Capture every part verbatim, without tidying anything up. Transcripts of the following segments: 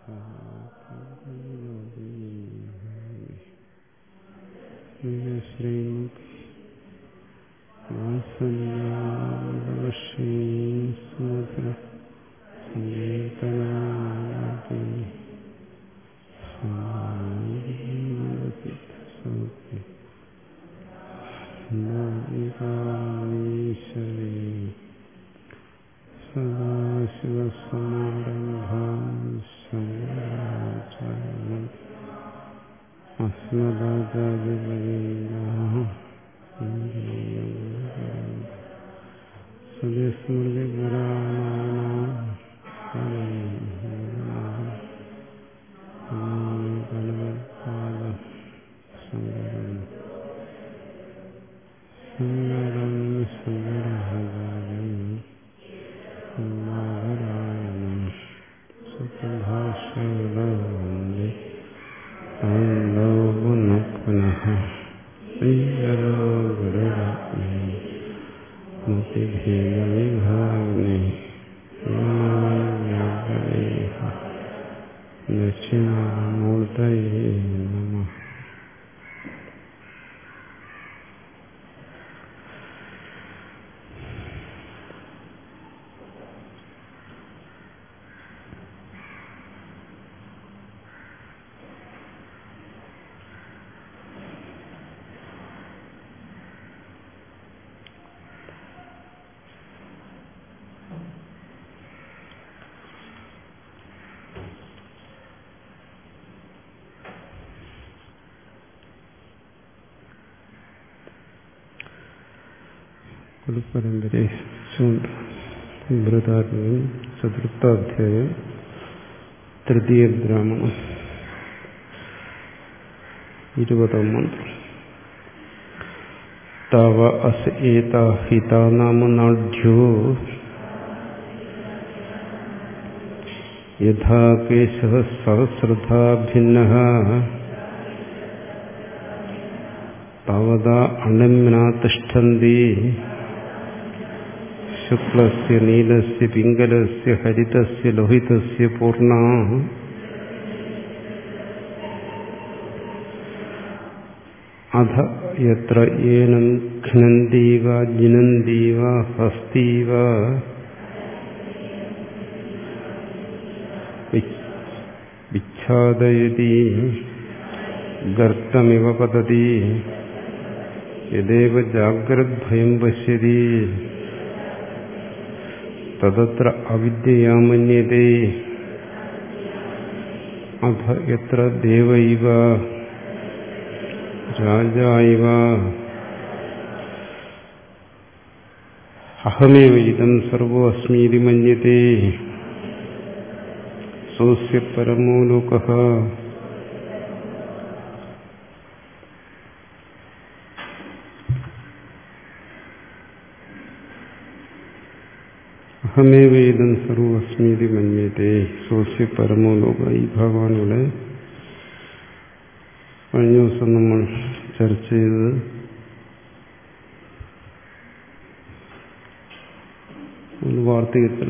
പരമ്പരയെ ബൃഹദാരണ്യം ചതുർത്ഥാധ്യായം തൃതീയ ബ്രാഹ്മണം ഇരുപതാം മന്ത്രം. തവ അസ് ഏതാ ഹിതാ നാമ നാഢ്യോ യഥാ കേശഃ സഹസ്രധാ ഭിന്നഃ താവതാ അണമ്നാ തിഷ്ഠന്തി ശുക്ലസ്യ നീലസ്യ പിംഗലസ്യ ഹരിതസ്യ ലോഹിതസ്യ പൂർണ്ണാ അധ യത്ര ഏനം ഘ്നന്ദീവ ജിനന്ദീവ ഹസ്തീവ വിച്ഛാദയതി ഗർത്തമിവ പതതി യദേവ ജാഗ്രദ്ഭയം പശ്യതി തദത്ര അവിദ്യയാ മന്യതേ അധ യത്ര ദേവ ഇവ രാജാ ഇവ അഹമേവ ഇദം സർവോ അസ്മീതി മന്യതേ സോസ്യ പരമോ ലോകഃ. അഹമേവേദം സർവസ്മീതി മന്യത്തെ സോസ്യ പരമോ ലോക. ഈ ഭഗവാനിവിടെ കഴിഞ്ഞ ദിവസം നമ്മൾ ചർച്ച ചെയ്തത് ഒരു വാർത്തകത്തിൽ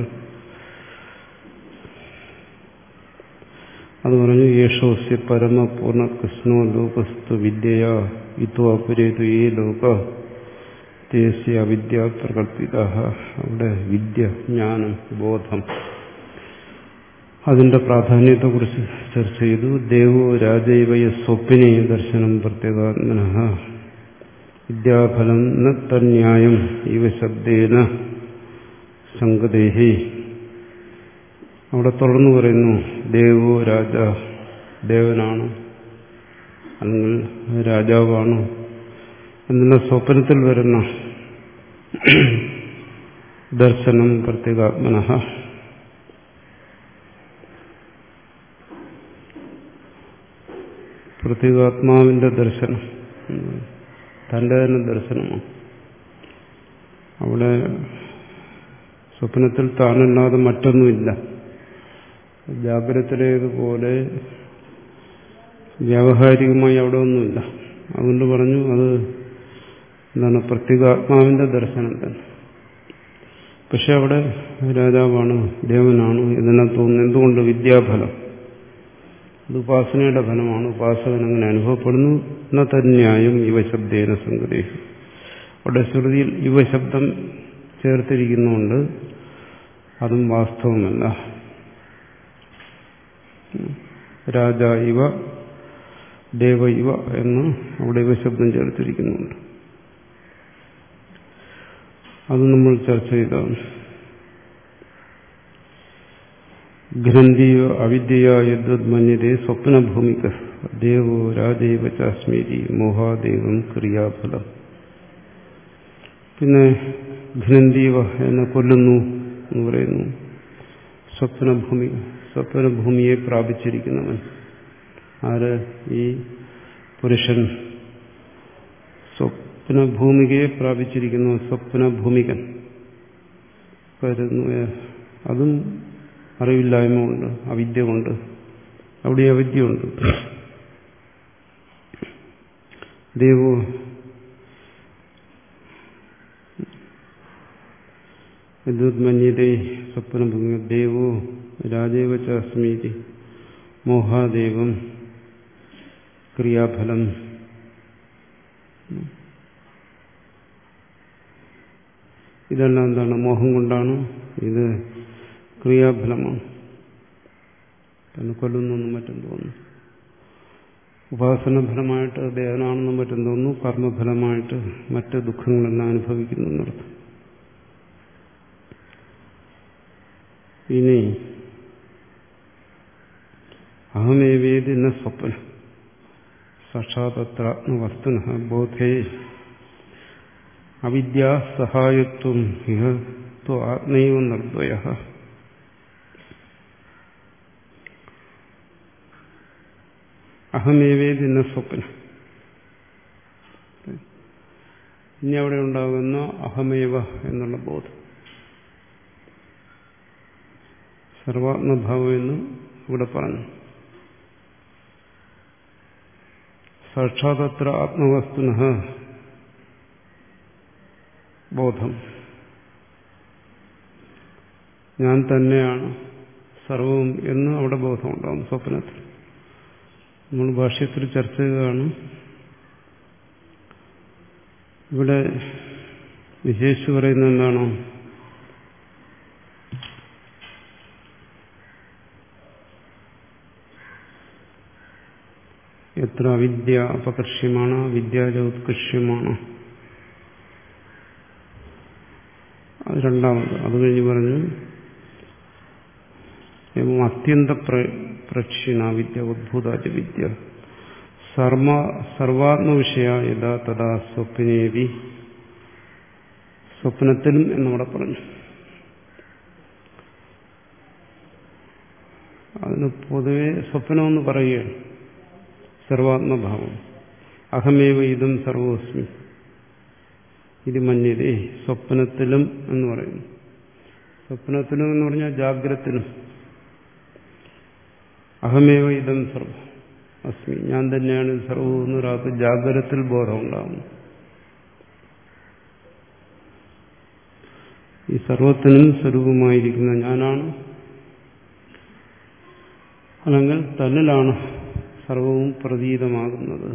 അത് പറഞ്ഞു. യേശോസ്യ പരമപൂർണ്ണ കൃഷ്ണോ ലോകസ്തു വിദ്യയാ ഇത്വ അപരേതു ഏ ലോക തേസ്യ അവിദ്യ പ്രകൽപ്പിത. അവിടെ വിദ്യ, ജ്ഞാനം, ബോധം, അതിന്റെ പ്രാധാന്യത്തെക്കുറിച്ച് ചർച്ച ചെയ്തു. ദേവോ രാജൈവയ സ്വപ്നെ ദർശനം പ്രത്യേകാത്മനഃ വിദ്യാഫലം ന തന്യായം ഇവ ശബ്ദേന സംഗതേഹി. അവിടെ തുടർന്ന് പറയുന്നു, ദേവോ രാജ, ദേവനാണ് അല്ലെങ്കിൽ രാജാവാണ് എന്നുള്ള സ്വപ്നത്തിൽ വരുന്ന ദർശനം പ്രത്യേകാത്മനഃ. പ്രത്യേകാത്മാവിന്റെ ദർശനം തന്റെ തന്നെ ദർശനമാണ്. അവിടെ സ്വപ്നത്തിൽ താനല്ലാതെ മറ്റൊന്നുമില്ല. ജാഗ്രതയിലേതുപോലെ വ്യാവഹാരികമായി അവിടെ ഒന്നുമില്ല. അതുകൊണ്ട് പറഞ്ഞു അത് എന്താണ്, പ്രത്യേകാത്മാവിന്റെ ദർശനം തന്നെ. പക്ഷെ അവിടെ രാജാവാണ്, ദേവനാണ് ഇതിനെ തോന്നുന്നു. എന്തുകൊണ്ട്? വിദ്യാഫലം. അത് ഉപാസനയുടെ ഫലമാണ്. ഉപാസകൻ അങ്ങനെ അനുഭവപ്പെടുന്നു. എന്ന തന്യായം യുവശബ്ദേന സംഗ്രഹിക്കും. അവിടെ ശ്രുതിയിൽ യുവശബ്ദം ചേർത്തിരിക്കുന്നുണ്ട്. അതും വാസ്തവമല്ല. രാജ ഇവ ദേവ ഇവ എന്ന് അവിടെ യുവശബ്ദം ചേർത്തിരിക്കുന്നുണ്ട്. അത് നമ്മൾ ചർച്ച ചെയ്തതാണ്. ഗ്രന്ഥിയോ അവിദ്യയോ യദ്വദ്മന്യതേ സ്വപ്നഭൂമിക ദേവോ രാജൈവ ചാസ്മീതി മോഹാദേവം ക്രിയാഫലം. പിന്നെ ഗ്രന്ഥീവ എന്നെ കൊല്ലുന്നു എന്ന് പറയുന്നു. സ്വപ്നഭൂമി സ്വപ്നഭൂമിയെ പ്രാപിച്ചിരിക്കുന്നവൻ ആര്? ഈ പുരുഷൻ സ്വപ്നഭൂമികയെ പ്രാപിച്ചിരിക്കുന്നു. സ്വപ്നഭൂമികൻ കരുതുന്നു. അതും അറിവില്ലായ്മ കൊണ്ട്, അവിദ്യ കൊണ്ട്. അവിടെ അവിദ്യയുണ്ട്. ദേവോ യദ്വദ്മന്യതേ സ്വപ്നഭൂമി ദേവോ രാജൈവ ചാസ്മീതി മോഹാദേവം ക്രിയാഫലം. ഇതെല്ലാം എന്താണ്? മോഹം കൊണ്ടാണ്. ഇത് ക്രിയാഫലമാണ്. തന്നെ കൊല്ലുന്നൊന്നും മറ്റും തോന്നുന്നു. ഉപാസന ഫലമായിട്ട് ദേവനാണെന്നും മറ്റും തോന്നുന്നു. കർമ്മഫലമായിട്ട് മറ്റ് ദുഃഖങ്ങളെല്ലാം അനുഭവിക്കുന്നു എന്നർത്ഥം. ഇനി അഹമേവേദി ന സ്വപ്ന സാക്ഷാത്രാത്മവസ്തുന ബോധേ അവിദ്യാ സഹായത്വം ഇഹ ത്വ ആത്മൈവ നിർദ്വയഃ. അഹമേവേദി ന സ്വപ്ന. ഇനി അവിടെ ഉണ്ടാകുന്ന അഹമേവ എന്നുള്ള ബോധം, സർവാത്മഭാവം എന്ന് ഇവിടെ പറഞ്ഞു. സാക്ഷാതത്ര ആത്മവസ്തുനഃ ബോധം. ഞാൻ തന്നെയാണ് സർവവും എന്ന് അവിടെ ബോധം ഉണ്ടാകും സ്വപ്നത്തിൽ. നമ്മൾ ഭാഷ്യത്തിൽ ചർച്ച ചെയ്തതാണ്. ഇവിടെ വിശേഷിച്ച് പറയുന്നത് എന്താണോ? എത്ര അവിദ്യ അപകർഷ്യമാണ്, വിദ്യാജ ഉത്കൃഷ്യമാണ്. അത് രണ്ടാമത്. അത് കഴിഞ്ഞ് പറഞ്ഞു അത്യന്ത പ്രക്ഷിണ വിദ്യ ഉദ്ഭൂതാച വിദ്യ സർവ സർവാത്മവിഷയ യഥാ തഥാ സ്വപ്നേവി. സ്വപ്നത്തിലും എന്നവിടെ പറഞ്ഞു. അതിന് പൊതുവെ സ്വപ്നമെന്ന് പറയുകയാണ്. സർവാത്മഭാവം. അഹമേവ ഇദം സർവോസ്മി ഇത് മന്യതേ. സ്വപ്നത്തിലും എന്ന് പറയുന്നു. സ്വപ്നത്തിലും എന്ന് പറഞ്ഞാൽ ജാഗ്രത്തിലും. അഹമേവ ഇദം സർവ അസ്മി, ഞാൻ തന്നെയാണ് സർവ്വം എന്നൊരാൾക്ക് ജാഗ്രത്തിൽ ബോധം ഉണ്ടാകുന്നു. ഈ സർവത്തിനും സ്വരൂപമായിരിക്കുന്ന ഞാനാണ്, അല്ലെങ്കിൽ തന്നിലാണ് സർവവും പ്രതീതമാകുന്നത്.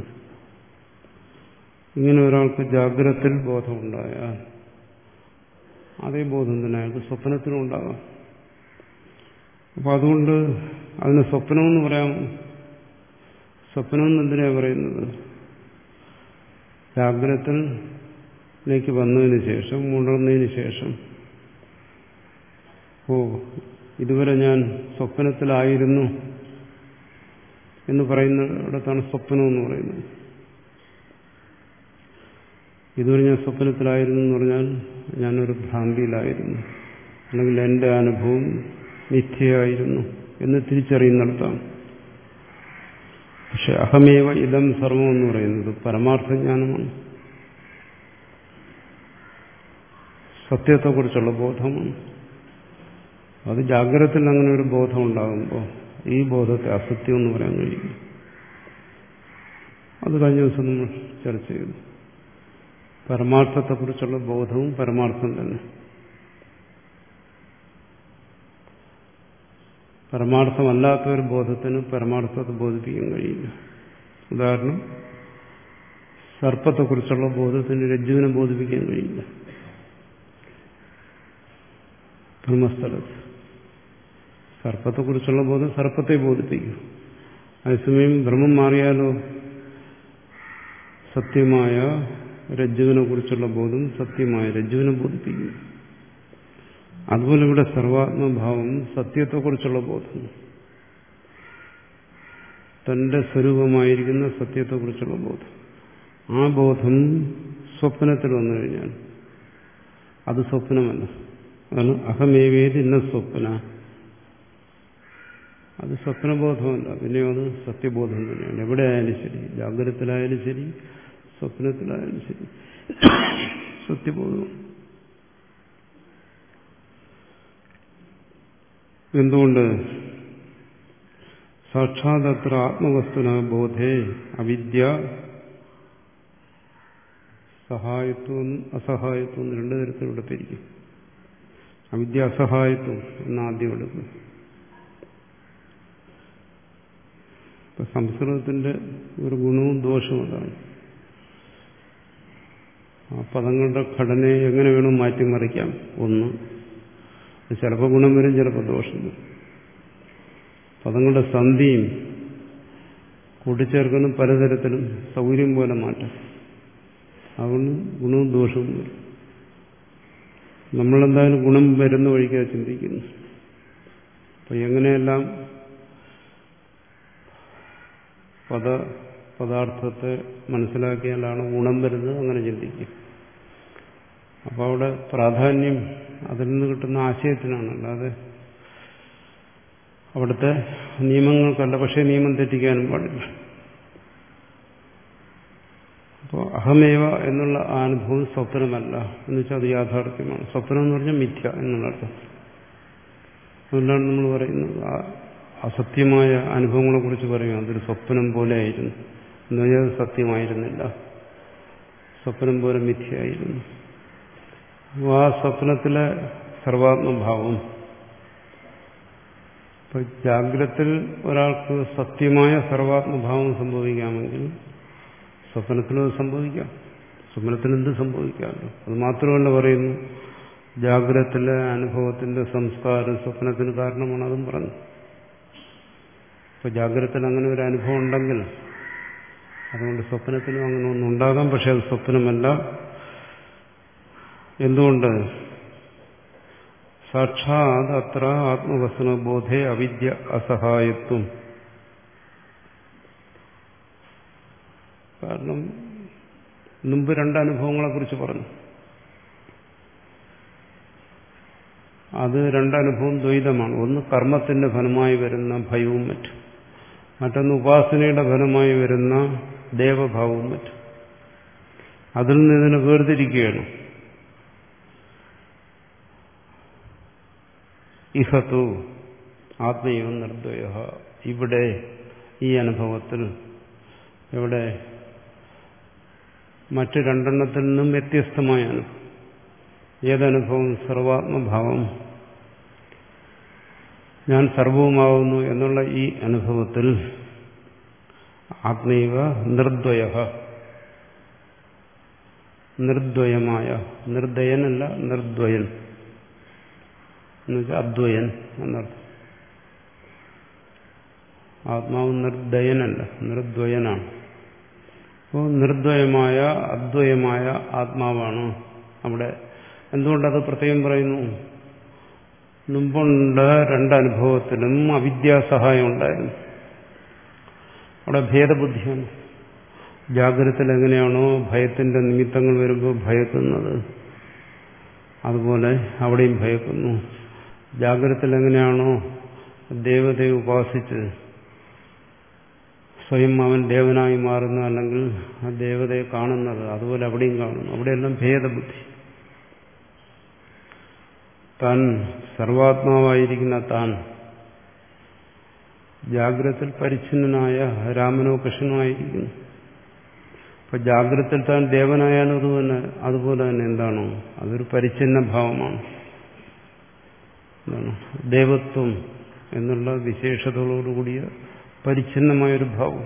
ഇങ്ങനെ ഒരാൾക്ക് ജാഗ്രത്തിൽ ബോധമുണ്ടായാൽ അതേ ബോധം തന്നെ അയാൾക്ക് സ്വപ്നത്തിനും ഉണ്ടാകാം. അപ്പം അതുകൊണ്ട് അതിന് സ്വപ്നമെന്ന് പറയാം. സ്വപ്നമെന്ന് എന്തിനാണ് പറയുന്നത്? ജാഗ്രതത്തിലേക്ക് വന്നതിന് ശേഷം, ഉണർന്നതിന് ശേഷം, ഓ ഇതുവരെ ഞാൻ സ്വപ്നത്തിലായിരുന്നു എന്ന് പറയുന്നിടത്താണ് സ്വപ്നം എന്ന് പറയുന്നത്. ഇതുവരെ ഞാൻ സ്വപ്നത്തിലായിരുന്നു എന്ന് പറഞ്ഞാൽ ഞാനൊരു ഭ്രാന്തിയിലായിരുന്നു, അല്ലെങ്കിൽ എൻ്റെ അനുഭവം മിഥ്യയായിരുന്നു എന്ന് തിരിച്ചറിയുന്നിടത്താണ്. പക്ഷെ അഹമേവ ഇദം സർവം എന്ന് പറയുന്നത് പരമാർത്ഥജ്ഞാനമാണ്, സത്യത്തെക്കുറിച്ചുള്ള ബോധമാണ്. അത് ജാഗ്രതത്തിൽ അങ്ങനെ ഒരു ബോധം ഉണ്ടാകുമ്പോൾ ഈ ബോധത്തെ അസത്യം എന്ന് പറയാൻ കഴിയും. അത് കഴിഞ്ഞ ദിവസം നമ്മൾ ചർച്ച ചെയ്തു. പരമാർത്ഥത്തെക്കുറിച്ചുള്ള ബോധവും പരമാർത്ഥം തന്നെ. പരമാർത്ഥമല്ലാത്ത ഒരു ബോധത്തിന് പരമാർത്ഥത്തെ ബോധിപ്പിക്കാൻ കഴിയില്ല. ഉദാഹരണം, സർപ്പത്തെക്കുറിച്ചുള്ള ബോധത്തിന് രജ്ജുവിനെ ബോധിപ്പിക്കാൻ കഴിയില്ല. ബ്രഹ്മസ്ഥലത്ത് സർപ്പത്തെക്കുറിച്ചുള്ള ബോധം സർപ്പത്തെ ബോധിപ്പിക്കും. അതേസമയം ബ്രഹ്മം മാറിയാലോ സത്യമായ രജ്ജുവിനെ കുറിച്ചുള്ള ബോധം സത്യമായ രജ്ജുവിനെ ബോധിപ്പിക്കും. അതുപോലെ ഇവിടെ സർവാത്മഭാവം സത്യത്തെക്കുറിച്ചുള്ള ബോധം, തന്റെ സ്വരൂപമായിരിക്കുന്ന സത്യത്തെക്കുറിച്ചുള്ള ബോധം. ആ ബോധം സ്വപ്നത്തിൽ വന്നു കഴിഞ്ഞാൽ അത് സ്വപ്നമല്ല. അതാണ് അഹമേവേദി ഇന്ന സ്വപ്ന. അത് സ്വപ്നബോധമല്ല, പിന്നെയോ അത് സത്യബോധം തന്നെയാണ്. എവിടെ ആയാലും ശരി, ജാഗ്രതത്തിലായാലും ശരി, സ്വപ്നത്തിലായാലും ശരി, സത്യബോധം. എന്തുകൊണ്ട്? സാക്ഷാദത്ര ആത്മവസ്തുന ബോധേ അവിദ്യ സഹായത്വം അസഹായത്വം രണ്ടു തരത്തിലൂടെ തിരിക്കും. അവിദ്യ അസഹായത്വം എന്നാദ്യം എടുക്കും. ഇപ്പൊ സംസ്കൃതത്തിന്റെ ഒരു ഗുണവും ദോഷവും അതാണ്. ആ പദങ്ങളുടെ ഘടനയെ എങ്ങനെ വേണം മാറ്റിമറിക്കാം. ഒന്ന്, ചിലപ്പോൾ ഗുണം വരും, ചിലപ്പോൾ ദോഷം വരും. പദങ്ങളുടെ സന്ധിയും കൂട്ടിച്ചേർക്കുന്ന പലതരത്തിലും സൗകര്യം പോലെ മാറ്റാം. അതുകൊണ്ട് ഗുണവും ദോഷവും വരും. നമ്മളെന്തായാലും ഗുണം വരുന്ന വഴിക്കാ ചിന്തിക്കുന്നു. അപ്പൊ എങ്ങനെയെല്ലാം പദ പദാർത്ഥത്തെ മനസ്സിലാക്കിയാലാണ് ഗുണം വരുന്നത്, അങ്ങനെ ചിന്തിക്കും. അപ്പോൾ അവിടെ പ്രാധാന്യം അതിൽ നിന്ന് കിട്ടുന്ന ആശയത്തിനാണ്, അല്ലാതെ അവിടുത്തെ നിയമങ്ങൾക്കല്ല. പക്ഷേ നിയമം തെറ്റിക്കാനും പാടില്ല. അപ്പോൾ അഹമേവ എന്നുള്ള ആ അനുഭവം സ്വപ്നമല്ല എന്ന് വെച്ചാൽ അത് യാഥാർത്ഥ്യമാണ്. സ്വപ്നം എന്ന് പറഞ്ഞാൽ മിഥ്യ എന്നുള്ള അർത്ഥം. അതുകൊണ്ടാണ് നമ്മൾ പറയുന്നത് അസത്യമായ അനുഭവങ്ങളെക്കുറിച്ച് പറയും അതൊരു സ്വപ്നം പോലെ ആയിരുന്നു എന്ന് പറഞ്ഞാൽ അത് സത്യമായിരുന്നില്ല, സ്വപ്നം പോലെ മിഥ്യയായിരുന്നു. ആ സ്വപ്നത്തിലെ സർവാത്മഭാവം, ഇപ്പൊ ജാഗ്രതത്തിൽ ഒരാൾക്ക് സത്യമായ സർവാത്മഭാവം സംഭവിക്കാമെങ്കിൽ സ്വപ്നത്തിലും അത് സംഭവിക്കാം. സ്വപ്നത്തിന് എന്ത് സംഭവിക്കാമല്ലോ. അത് മാത്രമല്ല പറയുന്നു, ജാഗ്രതത്തിലെ അനുഭവത്തിന്റെ സംസ്കാരം സ്വപ്നത്തിന് കാരണമാണ്. അതും പറഞ്ഞു. ഇപ്പൊ ജാഗ്രതത്തിൽ അങ്ങനെ ഒരു അനുഭവം ഉണ്ടെങ്കിൽ അതുകൊണ്ട് സ്വപ്നത്തിനും അങ്ങനെ ഒന്നും ഉണ്ടാകാം. പക്ഷെ അത് സ്വപ്നമല്ല. എന്തുകൊണ്ട്? സാക്ഷാത് അത്ര ആത്മവസ്തുന ബോധേ അവിദ്യ അസഹായത്വം. കാരണം മുമ്പ് രണ്ടനുഭവങ്ങളെക്കുറിച്ച് പറഞ്ഞു. അത് രണ്ടനുഭവം ദ്വൈതമാണ്. ഒന്ന് കർമ്മത്തിന്റെ ഫലമായി വരുന്ന ഭയവും മറ്റും, മറ്റൊന്ന് ഉപാസനയുടെ ഫലമായി വരുന്ന ദേവഭാവവും മറ്റും. അതിൽ നിന്ന് ഇതിനെ വേർതിരിക്കുകയാണ്. ഇഹതു ആത്മൈവ നിർദ്വയ. ഇവിടെ ഈ അനുഭവത്തിൽ, ഇവിടെ മറ്റു രണ്ടെണ്ണത്തിൽ നിന്നും വ്യത്യസ്തമായ അനുഭവം. ഏതനുഭവം? സർവാത്മഭാവം, ഞാൻ സർവവുമാവുന്നു എന്നുള്ള ഈ അനുഭവത്തിൽ ആത്മൈവ നിർദ്വയ, നിർദ്വയമായ, നിർദ്ദയനല്ല നിർദ്വയൻ എന്നുവെച്ചാൽ അദ്വയൻ എന്നർത്ഥം. ആത്മാവ് നിർദ്ദയനല്ല, നിർദ്വയനാണ്. അപ്പോൾ നിർദ്വയമായ അദ്വയമായ ആത്മാവാണ് അവിടെ. എന്തുകൊണ്ടത് പ്രത്യേകം പറയുന്നു? മുമ്പുണ്ട് രണ്ടനുഭവത്തിലും അവിദ്യാസഹായം ഉണ്ടായിരുന്നു. അവിടെ ഭേദബുദ്ധിയാണ്. ജാഗ്രതത്തിൽ എങ്ങനെയാണോ ഭയത്തിന്റെ നിമിത്തങ്ങൾ വരുമ്പോൾ ഭയക്കുന്നത്, അതുപോലെ അവിടെയും ഭയക്കുന്നു. ജാഗ്രതത്തിൽ എങ്ങനെയാണോ ദേവതയെ ഉപാസിച്ച് സ്വയം അവൻ ദേവനായി മാറുന്ന, അല്ലെങ്കിൽ ആ ദേവതയെ കാണുന്നത്, അതുപോലെ അവിടെയും കാണുന്നു. അവിടെയെല്ലാം ഭേദബുദ്ധി. താൻ സർവാത്മാവായിരിക്കുന്ന താൻ ജാഗ്രതത്തിൽ പരിച്ഛിന്നനായ രാമനോ കൃഷ്ണനോ ആയിരിക്കുന്നു. അപ്പൊ ജാഗ്രതത്തിൽ താൻ ദേവനായാലും അതുപോലെ അതുപോലെ തന്നെ എന്താണോ അതൊരു പരിച്ഛിന്ന ഭാവമാണ്. എന്താണ് ദേവത്വം എന്നുള്ള വിശേഷതകളോടുകൂടിയ പരിച്ഛിന്നമായൊരു ഭാവം.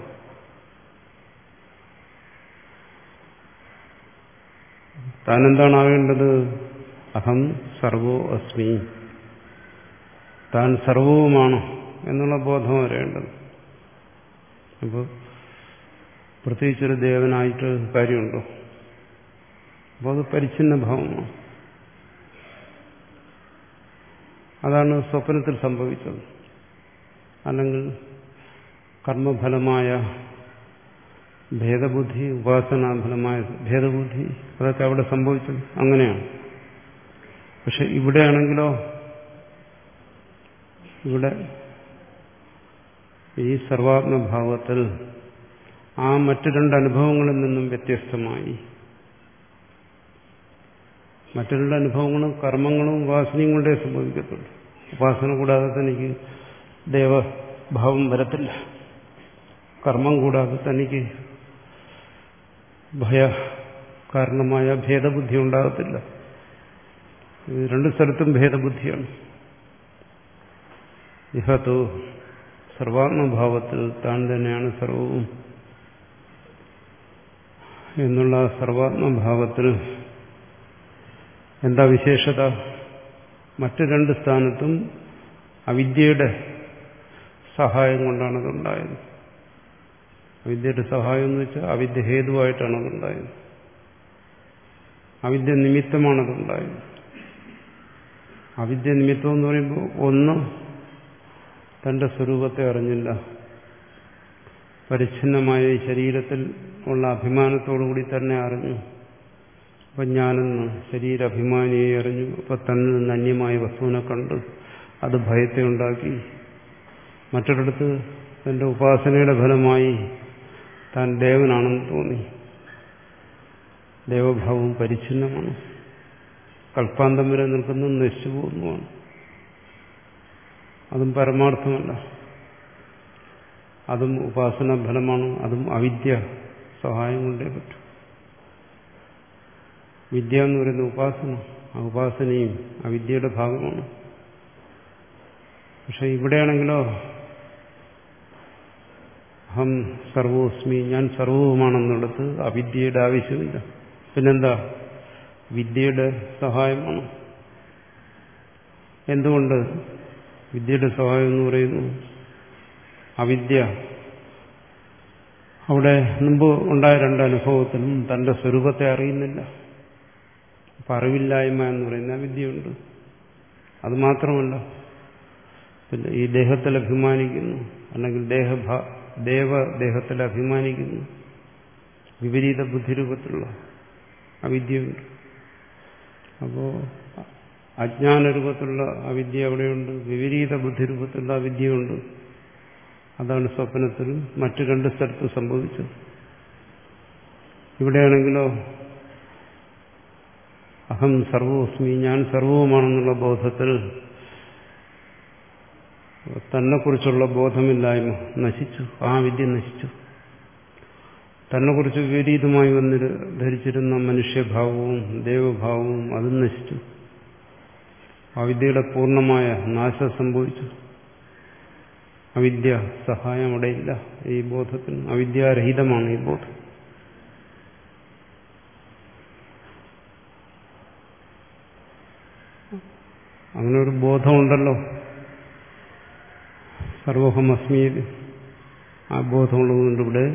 താനെന്താണ് ആകേണ്ടത്? അഹം സർവോ അസ്മി, താൻ സർവവുമാണ് എന്നുള്ള ബോധം വരേണ്ടത്. അപ്പോൾ പ്രത്യേകിച്ചൊരു ദേവനായിട്ട് കാര്യമുണ്ടോ? അപ്പോൾ അത് പരിച്ഛിന്ന ഭാവമാണ്. അതാണ് സ്വപ്നത്തിൽ സംഭവിച്ചത്. അല്ലെങ്കിൽ കർമ്മഫലമായ ഭേദബുദ്ധി, ഉപാസനാഫലമായ ഭേദബുദ്ധി, അതൊക്കെ അവിടെ സംഭവിച്ചത് അങ്ങനെയാണ്. പക്ഷെ ഇവിടെയാണെങ്കിലോ, ഇവിടെ ഈ സർവാത്മഭാവത്തിൽ ആ മറ്റു രണ്ട് അനുഭവങ്ങളിൽ നിന്നും വ്യത്യസ്തമായി മറ്റു രണ്ട് അനുഭവങ്ങളും കർമ്മങ്ങളും ഉപാസനയും കൊണ്ടേ സംഭവിക്കത്തുള്ളൂ. ഉപാസന കൂടാതെ തനിക്ക് ദേവഭാവം വരത്തില്ല. കർമ്മം കൂടാതെ തനിക്ക് ഭയ കാരണമായ ഭേദബുദ്ധി ഉണ്ടാകത്തില്ല. രണ്ടു സ്ഥലത്തും ഭേദബുദ്ധിയാണ്. ഇഹത്തോ സർവാത്മഭാവത്തിൽ താൻ തന്നെയാണ് സർവവും എന്നുള്ള സർവാത്മഭാവത്തിൽ എന്താ വിശേഷത? മറ്റു രണ്ട് സ്ഥാനത്തും അവിദ്യയുടെ സഹായം കൊണ്ടാണ് അതുണ്ടായത്. അവിദ്യയുടെ സഹായം എന്ന് വെച്ചാൽ അവിദ്യ ഹേതുവായിട്ടാണ് അതുണ്ടായത്. അവിദ്യ നിമിത്തമാണതുണ്ടായത്. അവിദ്യ നിമിത്തം എന്ന് പറയുമ്പോൾ ഒന്ന് തന്റെ സ്വരൂപത്തെ അറിഞ്ഞില്ല. പരിച്ഛിന്നമായ ഈ ശരീരത്തിൽ ഉള്ള അഭിമാനത്തോടുകൂടി തന്നെ അറിഞ്ഞു. അപ്പം ഞാനെന്ന് ശരീരാഭിമാനിയെ അറിഞ്ഞു. അപ്പം തന്നിൽ നിന്ന് അന്യമായ വസ്തുവിനെ കണ്ട് അത് ഭയത്തെ ഉണ്ടാക്കി. മറ്റൊരിടത്ത് തന്റെ ഉപാസനയുടെ ഫലമായി താൻ ദേവനാണെന്ന് തോന്നി. ദേവഭാവവും പരിച്ഛിന്നമാണ്. കൽപ്പാന്തം വരെ നിൽക്കുന്നു, നശിച്ചു പോകുന്നതാണ്. അതും പരമാർത്ഥമല്ല. അതും ഉപാസന ഫലമാണ്. അതും അവിദ്യ സഹായം കൊണ്ടേ പറ്റും. വിദ്യ എന്ന് പറയുന്ന ഉപാസന, ആ ഉപാസനയും അവിദ്യയുടെ ഭാഗമാണ്. പക്ഷെ ഇവിടെയാണെങ്കിലോ അഹം സർവോസ്മി, ഞാൻ സർവവുമാണെന്നുള്ളത് അവിദ്യയുടെ ആവശ്യമില്ല. പിന്നെന്താ? വിദ്യയുടെ സഹായമാണ്. എന്തുകൊണ്ട് വിദ്യയുടെ സഹായം എന്ന് പറയുന്നു? അവിദ്യ അവിടെ മുമ്പ് ഉണ്ടായ രണ്ടനുഭവത്തിലും തന്റെ സ്വരൂപത്തെ അറിയുന്നില്ല. അപ്പം അറിവില്ലായ്മ എന്ന് പറയുന്ന വിദ്യയുണ്ട്. അത് മാത്രമല്ല, പിന്നെ ഈ ദേഹത്തിൽ അഭിമാനിക്കുന്നു, അല്ലെങ്കിൽ ദേഹഭ ദേവദേഹത്തിൽ അഭിമാനിക്കുന്നു. വിപരീത ബുദ്ധിരൂപത്തിലുള്ള അവിദ്യയുണ്ട്. അപ്പോൾ അജ്ഞാനരൂപത്തിലുള്ള അവിദ്യ അവിടെയുണ്ട്, വിപരീത ബുദ്ധിരൂപത്തിലുള്ള അവിദ്യയുണ്ട്. അതാണ് സ്വപ്നത്തിലും മറ്റു രണ്ട് സ്ഥലത്തും സംഭവിച്ചത്. ഇവിടെയാണെങ്കിലോ അഹം സർവോസ്മി, ഞാൻ സർവവുമാണെന്നുള്ള ബോധത്തിൽ തന്നെക്കുറിച്ചുള്ള ബോധമില്ലായ്മ നശിച്ചു. ആ വിദ്യ നശിച്ചു. തന്നെക്കുറിച്ച് വിപരീതമായി വന്ന് ധരിച്ചിരുന്ന മനുഷ്യഭാവവും ദേവഭാവവും അതും നശിച്ചു. അവിദ്യയുടെ പൂർണ്ണമായ നാശം സംഭവിച്ചു. അവിദ്യ സഹായം അവിടെയില്ല. ഈ ബോധത്തിന് അവിദ്യാരഹിതമാണ് ഈ ബോധം. അങ്ങനെ ഒരു ബോധമുണ്ടല്ലോ, സർവോഹമസ്മി. ആ ബോധമുള്ളതുകൊണ്ട് ഇവിടെ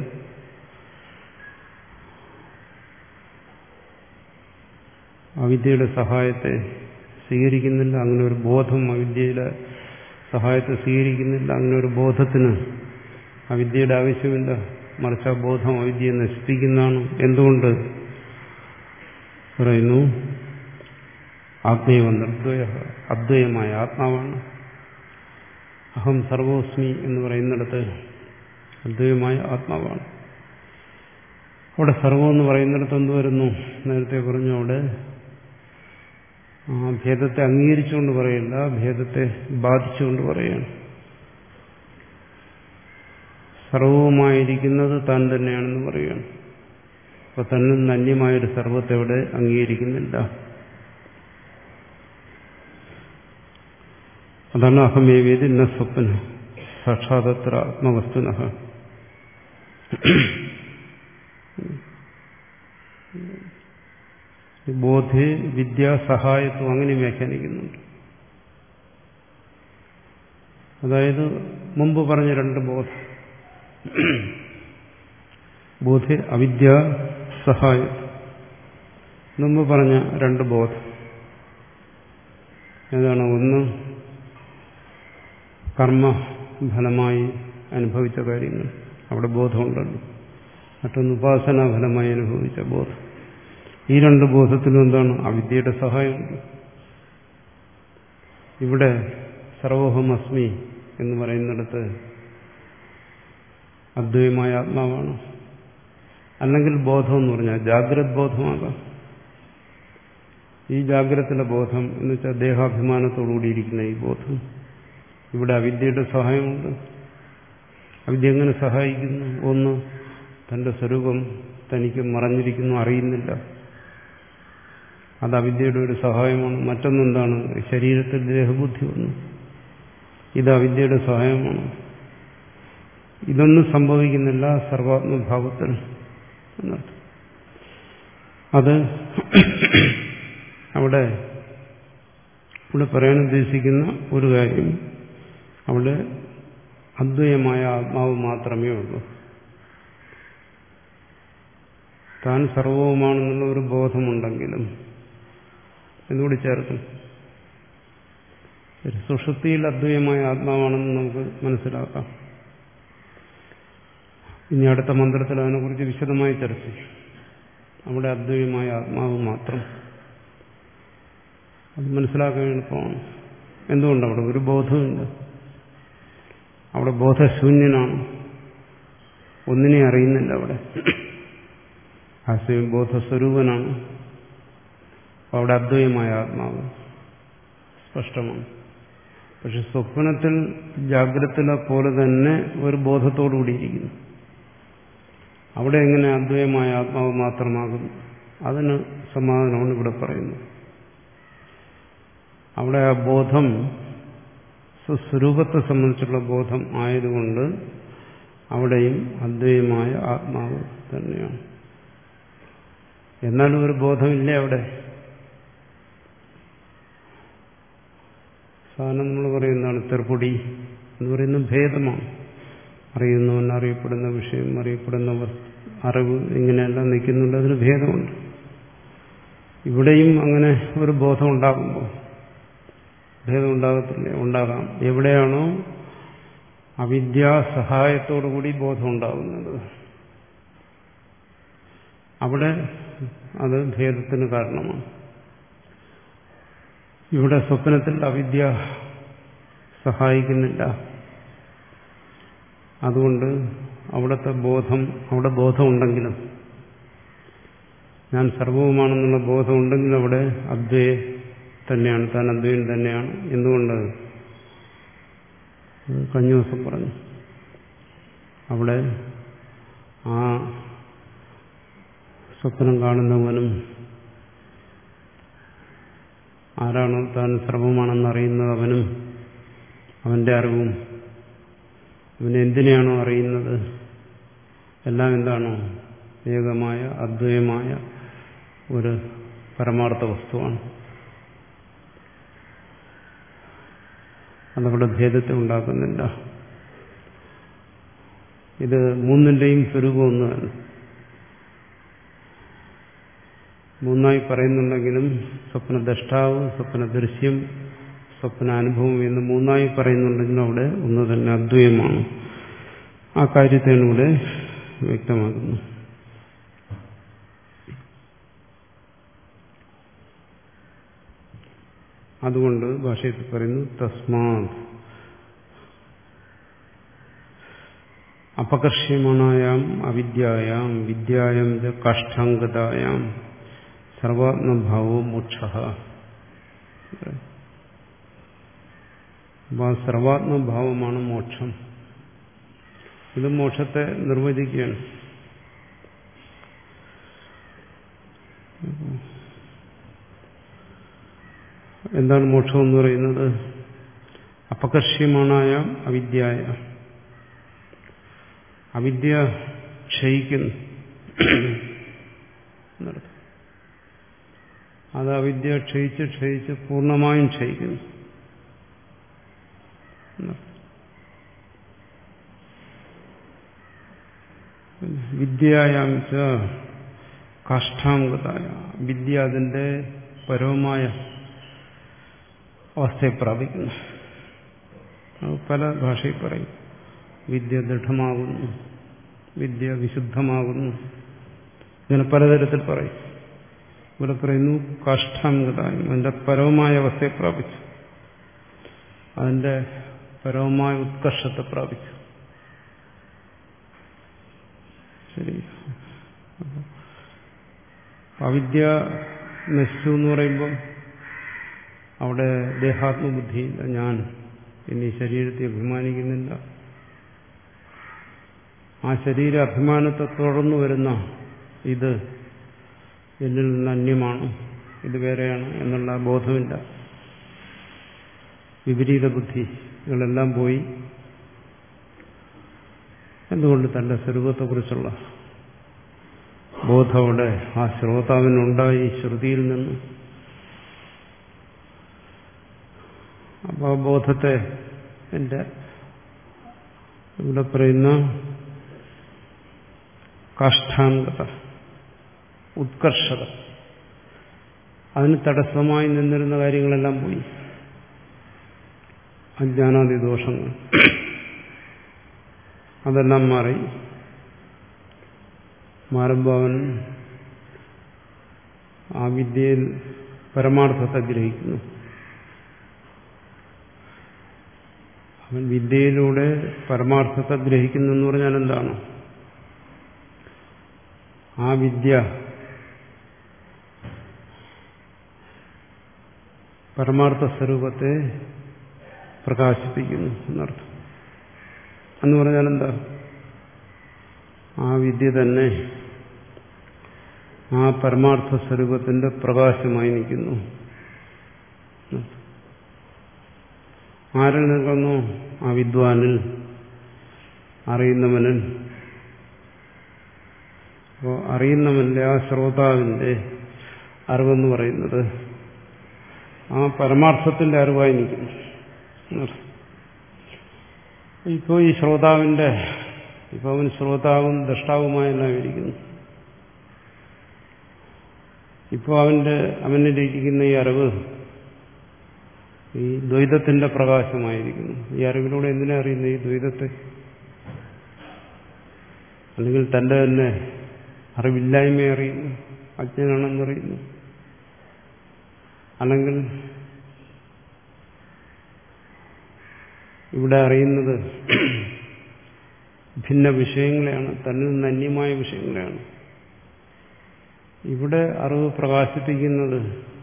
അവിദ്യയുടെ സഹായത്തെ സ്വീകരിക്കുന്നില്ല. അങ്ങനെ ഒരു ബോധം അവിദ്യയുടെ സഹായത്തെ സ്വീകരിക്കുന്നില്ല. അങ്ങനെ ഒരു ബോധത്തിന് അവിദ്യയുടെ ആവശ്യമില്ല. മറിച്ച് ആ ബോധം അവിദ്യയെ നശിപ്പിക്കുന്നതാണ്. എന്തുകൊണ്ട് പറയുന്നു? ആത്മീയ നിർദ്വയ, അദ്വയമായ ആത്മാവാണ്. അഹം സർവോസ്മി എന്ന് പറയുന്നിടത്ത് അദ്വയമായ ആത്മാവാണ്. അവിടെ സർവം എന്ന് പറയുന്നിടത്ത് എന്ത് വരുന്നു? നേരത്തെ പറഞ്ഞു, അവിടെ ആ ഭേദത്തെ അംഗീകരിച്ചുകൊണ്ട് പറയില്ല, ഭേദത്തെ ബാധിച്ചുകൊണ്ട് പറയുകയാണ്. സർവവുമായിരിക്കുന്നത് താൻ തന്നെയാണെന്ന് പറയുകയാണ്. അപ്പൊ തന്നിൽ നിന്ന് അന്യമായൊരു സർവത്തെ അവിടെ അംഗീകരിക്കുന്നില്ല. അതാണ് അഹമേവേദി ന സ്വപ്ന സാക്ഷാതത്ര ആത്മവസ്തുന. ബോധേ വിദ്യാസഹായത്വം അങ്ങനെ വ്യാഖ്യാനിക്കുന്നുണ്ട്. അതായത് മുമ്പ് പറഞ്ഞ രണ്ട് ബോധം, ബോധേ അവിദ്യാ സഹായത്വം, മുമ്പ് പറഞ്ഞ രണ്ട് ബോധം ഏതാണ്? ഒന്ന് കർമ്മഫലമായി അനുഭവിച്ച കാര്യങ്ങൾ, അവിടെ ബോധമുണ്ടല്ലോ. മറ്റൊന്ന് ഉപാസനാഫലമായി അനുഭവിച്ച ബോധം. ഈ രണ്ട് ബോധത്തിലും എന്താണ്? അവിദ്യയുടെ സഹായമുണ്ട്. ഇവിടെ സർവോഹം അസ്മി എന്ന് പറയുന്നിടത്ത് അദ്വൈതമായ ആത്മാവാണ്. അല്ലെങ്കിൽ ബോധം എന്ന് പറഞ്ഞാൽ ജാഗ്രത് ബോധമാകാം. ഈ ജാഗ്രതത്തിലെ ബോധം എന്ന് വെച്ചാൽ ദേഹാഭിമാനത്തോടുകൂടിയിരിക്കുന്ന ഈ ബോധം, ഇവിടെ അവിദ്യയുടെ സഹായമുണ്ട്. അവിദ്യ എങ്ങനെ സഹായിക്കുന്നു? ഒന്ന്, തന്റെ സ്വരൂപം തനിക്ക് മറഞ്ഞിരിക്കുന്നു, അറിയുന്നില്ല, അത് അവിദ്യയുടെ ഒരു സഹായമാണ്. മറ്റൊന്നെന്താണ്? ശരീരത്തിൽ ദേഹബുദ്ധി വന്നു, ഇത് അവിദ്യയുടെ സഹായമാണ്. ഇതൊന്നും സംഭവിക്കുന്നില്ല സർവാത്മഭാവത്തിൽ എന്നർത്ഥം. അത് അവിടെ ഇവിടെ പറയാൻ ഉദ്ദേശിക്കുന്ന ഒരു കാര്യം, അവിടെ അദ്വൈതമായ ആത്മാവ് മാത്രമേ ഉള്ളൂ. താൻ സർവവുമാണെന്നുള്ള ഒരു ബോധമുണ്ടെങ്കിലും എന്നുകൂടി ചേർക്കും. സുഷുപ്തിയിൽ അദ്വൈതമായ ആത്മാവാണെന്ന് നമുക്ക് മനസ്സിലാക്കാം. ഇനി അടുത്ത മന്ത്രത്തിൽ അതിനെക്കുറിച്ച് വിശദമായി ചർച്ച ചെയ്യും. അവിടെ അദ്വൈതമായ ആത്മാവ് മാത്രം, അത് മനസ്സിലാക്കാൻ എളുപ്പമാണ്. എന്തുകൊണ്ട്? അവിടെ ഒരു ബോധവുമില്ല, അവിടെ ബോധശൂന്യനാണ്, ഒന്നിനെ അറിയുന്നില്ല. അവിടെ ആ സ്വയം ബോധസ്വരൂപനാണ്. അവിടെ അദ്വൈതമായ ആത്മാവ് സ്പഷ്ടമാണ്. പക്ഷെ സ്വപ്നത്തിൽ ജാഗ്രതയിലെ പോലെ തന്നെ ഒരു ബോധത്തോടുകൂടിയിരിക്കുന്നു. അവിടെ എങ്ങനെ അദ്വൈതമായ ആത്മാവ് മാത്രമാകും? അതിന് സമാധാനമാണ് ഇവിടെ പറയുന്നത്. അവിടെ ആ ബോധം സ്വസ്വരൂപത്തെ സംബന്ധിച്ചുള്ള ബോധം ആയതുകൊണ്ട് അവിടെയും അദ്വൈതമായ ആത്മാവ് തന്നെയാണ്. എന്നാലും ഒരു ബോധമില്ലേ അവിടെ. സാധാരണ നമ്മൾ പറയുന്നതാണ് തെർപ്പൊടി എന്ന് പറയുന്ന ഭേദമാണ്. അറിയുന്നവൻ, അറിയപ്പെടുന്ന വിഷയം, അറിയപ്പെടുന്ന അറിവ്, ഇങ്ങനെയെല്ലാം നിൽക്കുന്നുണ്ട്, അതിന് ഭേദമുണ്ട്. ഇവിടെയും അങ്ങനെ ഒരു ബോധം ഉണ്ടാകുമ്പോൾ ഭേദം ഉണ്ടാകത്തില്ലേ? ഉണ്ടാകാം. എവിടെയാണോ അവിദ്യാ സഹായത്തോടുകൂടി ബോധം ഉണ്ടാകുന്നത് അവിടെ അത് ഭേദത്തിന് കാരണമാണ്. ഇവിടെ സ്വപ്നത്തിൽ അവിദ്യ സഹായിക്കുന്നില്ല. അതുകൊണ്ട് അവിടുത്തെ ബോധം, അവിടെ ബോധമുണ്ടെങ്കിലും, ഞാൻ സർവവുമാണെന്നുള്ള ബോധമുണ്ടെങ്കിലും അവിടെ അദ്വൈ തന്നെയാണ്, താൻ അദ്വൈൻ തന്നെയാണ്. എന്തുകൊണ്ട്? കഴിഞ്ഞ ദിവസം പറഞ്ഞു, അവിടെ ആ സ്വപ്നം കാണുന്നവനും ആരാണോ താൻ സർവമാണെന്നറിയുന്നത് അവനും അവന്റെ അറിവും അവനെന്തിനെയാണോ അറിയുന്നത് എല്ലാം എന്താണോ ഏകമായ അദ്വൈതമായ ഒരു പരമാർത്ഥ വസ്തുവാണ്. അതവിടെ ഭേദത്തെ ഉണ്ടാക്കുന്നില്ല. ഇത് മൂന്നിന്റെയും സ്വരൂപം ഒന്ന് തന്നെ. മൂന്നായി പറയുന്നുണ്ടെങ്കിലും സ്വപ്നദ്രഷ്ടാവ്, സ്വപ്നദൃശ്യം, സ്വപ്നാനുഭവം എന്ന് മൂന്നായി പറയുന്നുണ്ടെങ്കിലും അവിടെ ഒന്ന് തന്നെ അദ്വൈതമാണ്. ആ കാര്യത്തെയാണ് ഇവിടെ വ്യക്തമാക്കുന്നു. അതുകൊണ്ട് ഭാഷയിൽ പറയുന്നു തസ്മാത് അപകർഷ്യമാണായാം അവിദ്യായാം വിദ്യായാം ച കാഷ്ഠാംഗതായാം സർവാത്മഭാവോ മോക്ഷഃ. അപ്പോൾ സർവാത്മഭാവമാണ് മോക്ഷം. ഇത് മോക്ഷത്തെ നിർവചിക്കുകയാണ്. എന്താണ് മോക്ഷം എന്ന് പറയുന്നത്? അപകർഷ്യമാണായ അവിദ്യായ. അവിദ്യ ക്ഷയിക്കുന്നു. അത് അവിദ്യ ക്ഷയിച്ച് ക്ഷയിച്ച് പൂർണ്ണമായും ക്ഷയിക്കുന്നു. വിദ്യയാം ച കാഷ്ഠാംഗതായ. വിദ്യ അതിന്റെ പരമമായ അവസ്ഥയെ പ്രാപിക്കുന്നു. പല ഭാഷയിൽ പറയും. വിദ്യ ദൃഢമാകുന്നു, വിദ്യ വിശുദ്ധമാകുന്നു, ഇങ്ങനെ പലതരത്തിൽ പറയും. ഇവിടെ പറയുന്നു കാഷ്ഠാംഗതായും, അതിന്റെ പരമമായ അവസ്ഥയെ പ്രാപിച്ചു, അതിന്റെ പരമമായ ഉത്കർഷത്തെ പ്രാപിച്ചു. ശരി. അവിദ്യ നശിച്ചു എന്ന് പറയുമ്പോൾ അവിടെ ദേഹാത്മബുദ്ധിയില്ല. ഞാൻ ഇനി ശരീരത്തെ അഭിമാനിക്കുന്നില്ല. ആ ശരീര അഭിമാനത്തെ തുടർന്നു വരുന്ന ഇത് എന്നിൽ നിന്ന് അന്യമാണ്, ഇത് വേറെയാണ് എന്നുള്ള ബോധമില്ല. വിപരീത ബുദ്ധികളെല്ലാം പോയി. എന്തുകൊണ്ട്? തന്റെ സ്വരൂപത്തെക്കുറിച്ചുള്ള ബോധം അവിടെ ആ ശ്രോതാവിനുണ്ടായി ശ്രുതിയിൽ നിന്ന്. അപ്പോൾ ആ ബോധത്തെ എന്റെ ഇവിടെ പറയുന്ന കാഷ്ഠാംഗത, ഉത്കർഷത, അതിന് തടസ്സമായി നിന്നിരുന്ന കാര്യങ്ങളെല്ലാം പോയി. അജ്ഞാനാദി ദോഷങ്ങൾ അതെല്ലാം മാറി. മാറുമ്പോൾ അവൻ ആ വിദ്യയിൽ പരമാർത്ഥത്തെ ഗ്രഹിക്കുന്നു. അവൻ വിദ്യയിലൂടെ പരമാർത്ഥത്തെ ഗ്രഹിക്കുന്നു എന്ന് പറഞ്ഞാൽ എന്താണ്? ആ വിദ്യ പരമാർത്ഥ സ്വരൂപത്തെ പ്രകാശിപ്പിക്കുന്നു എന്നർത്ഥം. എന്ന് പറഞ്ഞാൽ എന്താ? ആ വിദ്യ തന്നെ ആ പരമാർത്ഥ സ്വരൂപത്തിന്റെ പ്രകാശമായി നിൽക്കുന്നു. ആരിൽ നിൽക്കുന്നു? ആ വിദ്വാനിൽ, അറിയുന്നവനിൽ. അപ്പോൾ അറിയുന്നവന്റെ, ആ ശ്രോതാവിന്റെ അറിവെന്ന് പറയുന്നത് ആ പരമാർത്ഥത്തിന്റെ അറിവായി നിൽക്കുന്നു. ഇപ്പോൾ ഈ ശ്രോതാവിന്റെ, ഇപ്പോൾ അവൻ ശ്രോതാവും ദ്രഷ്ടാവുമായെല്ലാം ഇരിക്കുന്നു. ഇപ്പോൾ അവന്റെ അവനിലിരിക്കുന്ന ഈ അറിവ് ഈ ദ്വൈതത്തിന്റെ പ്രകാശമായിരിക്കുന്നു. ഈ അറിവിലൂടെ എന്തിനാ അറിയുന്നത്? ഈ ദ്വൈതത്തെ. അല്ലെങ്കിൽ തന്റെ തന്നെ അറിവില്ലായ്മയെ അറിയുന്നു, അജ്ഞനാണെന്നറിയുന്നു. അല്ലെങ്കിൽ ഇവിടെ അറിയുന്നത് ഭിന്ന വിഷയങ്ങളെയാണ്, തന്നിൽ നിന്ന് അന്യമായ വിഷയങ്ങളെയാണ്. ഇവിടെ അറിവ് പ്രകാശിപ്പിക്കുന്നത്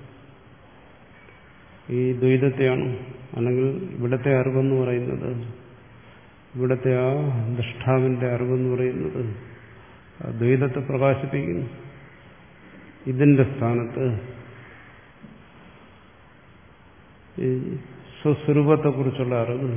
ഈ ദ്വൈതത്തെയാണ്. അല്ലെങ്കിൽ ഇവിടത്തെ അറിവെന്ന് പറയുന്നത്, ഇവിടത്തെ ആ ദൃഷ്ടാവിന്റെ അറിവെന്ന് പറയുന്നത് ദ്വൈതത്തെ പ്രകാശിപ്പിക്കുന്നു. ഇതിന്റെ സ്ഥാനത്ത് ഈ സ്വസ്വരൂപത്തെക്കുറിച്ചുള്ള അറിവ്,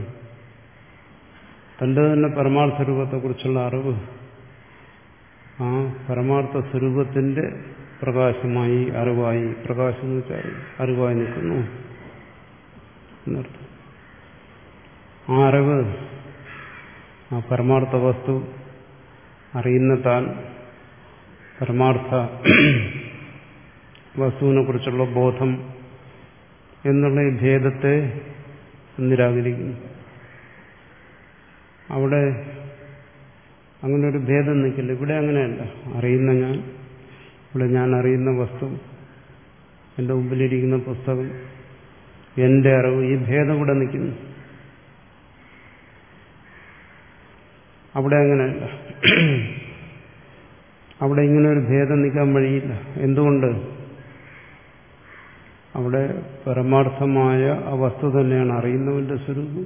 തന്റെ തന്നെ പരമാർത്ഥ രൂപത്തെക്കുറിച്ചുള്ള അറിവ് ആ പരമാർത്ഥ സ്വരൂപത്തിന്റെ പ്രകാശമായി, അറിവായി, പ്രകാശം എന്ന് വെച്ചാൽ അറിവായി നിൽക്കുന്നു എന്നർത്ഥം. ആ അറിവ്, ആ പരമാർത്ഥ വസ്തു, അറിയുന്ന താൻ, പരമാർത്ഥ വസ്തുവിനെ കുറിച്ചുള്ള ബോധം എന്നുള്ള ഈ ഭേദത്തെ നിരാകരിക്കുന്നു. അവിടെ അങ്ങനെ ഒരു ഭേദം നിൽക്കില്ല. ഇവിടെ അങ്ങനെയല്ല. അറിയുന്ന ഞാൻ, ഇവിടെ ഞാൻ അറിയുന്ന വസ്തു, എൻ്റെ മുമ്പിലിരിക്കുന്ന പുസ്തകം, എൻ്റെ അറിവ്, ഈ ഭേദം ഇവിടെ നിൽക്കുന്നു. അവിടെ അങ്ങനെയല്ല. അവിടെ ഇങ്ങനെ ഒരു ഭേദം നിൽക്കാൻ വഴിയില്ല. എന്തുകൊണ്ട്? അവിടെ പരമാർത്ഥമായ ആ വസ്തു തന്നെയാണ് അറിയുന്നവന്റെ സ്വരൂപം.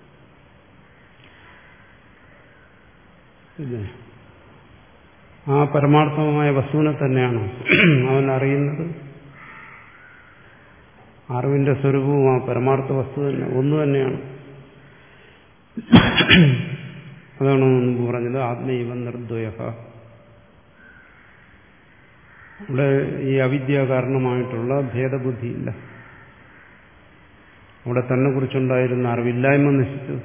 ആ പരമാർത്ഥമായ വസ്തുവിനെ തന്നെയാണ് അവൻ അറിയുന്നത്. അറിവിന്റെ സ്വരൂപവും ആ പരമാർത്ഥ വസ്തു തന്നെ ഒന്ന് തന്നെയാണ്. അതാണ് മുമ്പ് പറഞ്ഞത് ആത്മൈവ നിർദ്വയ. ഇവിടെ ഈ അവിദ്യ കാരണമായിട്ടുള്ള ഭേദബുദ്ധിയില്ല. അവിടെ തന്നെ കുറിച്ചുണ്ടായിരുന്ന അറിവില്ലായ്മ നശിച്ചു.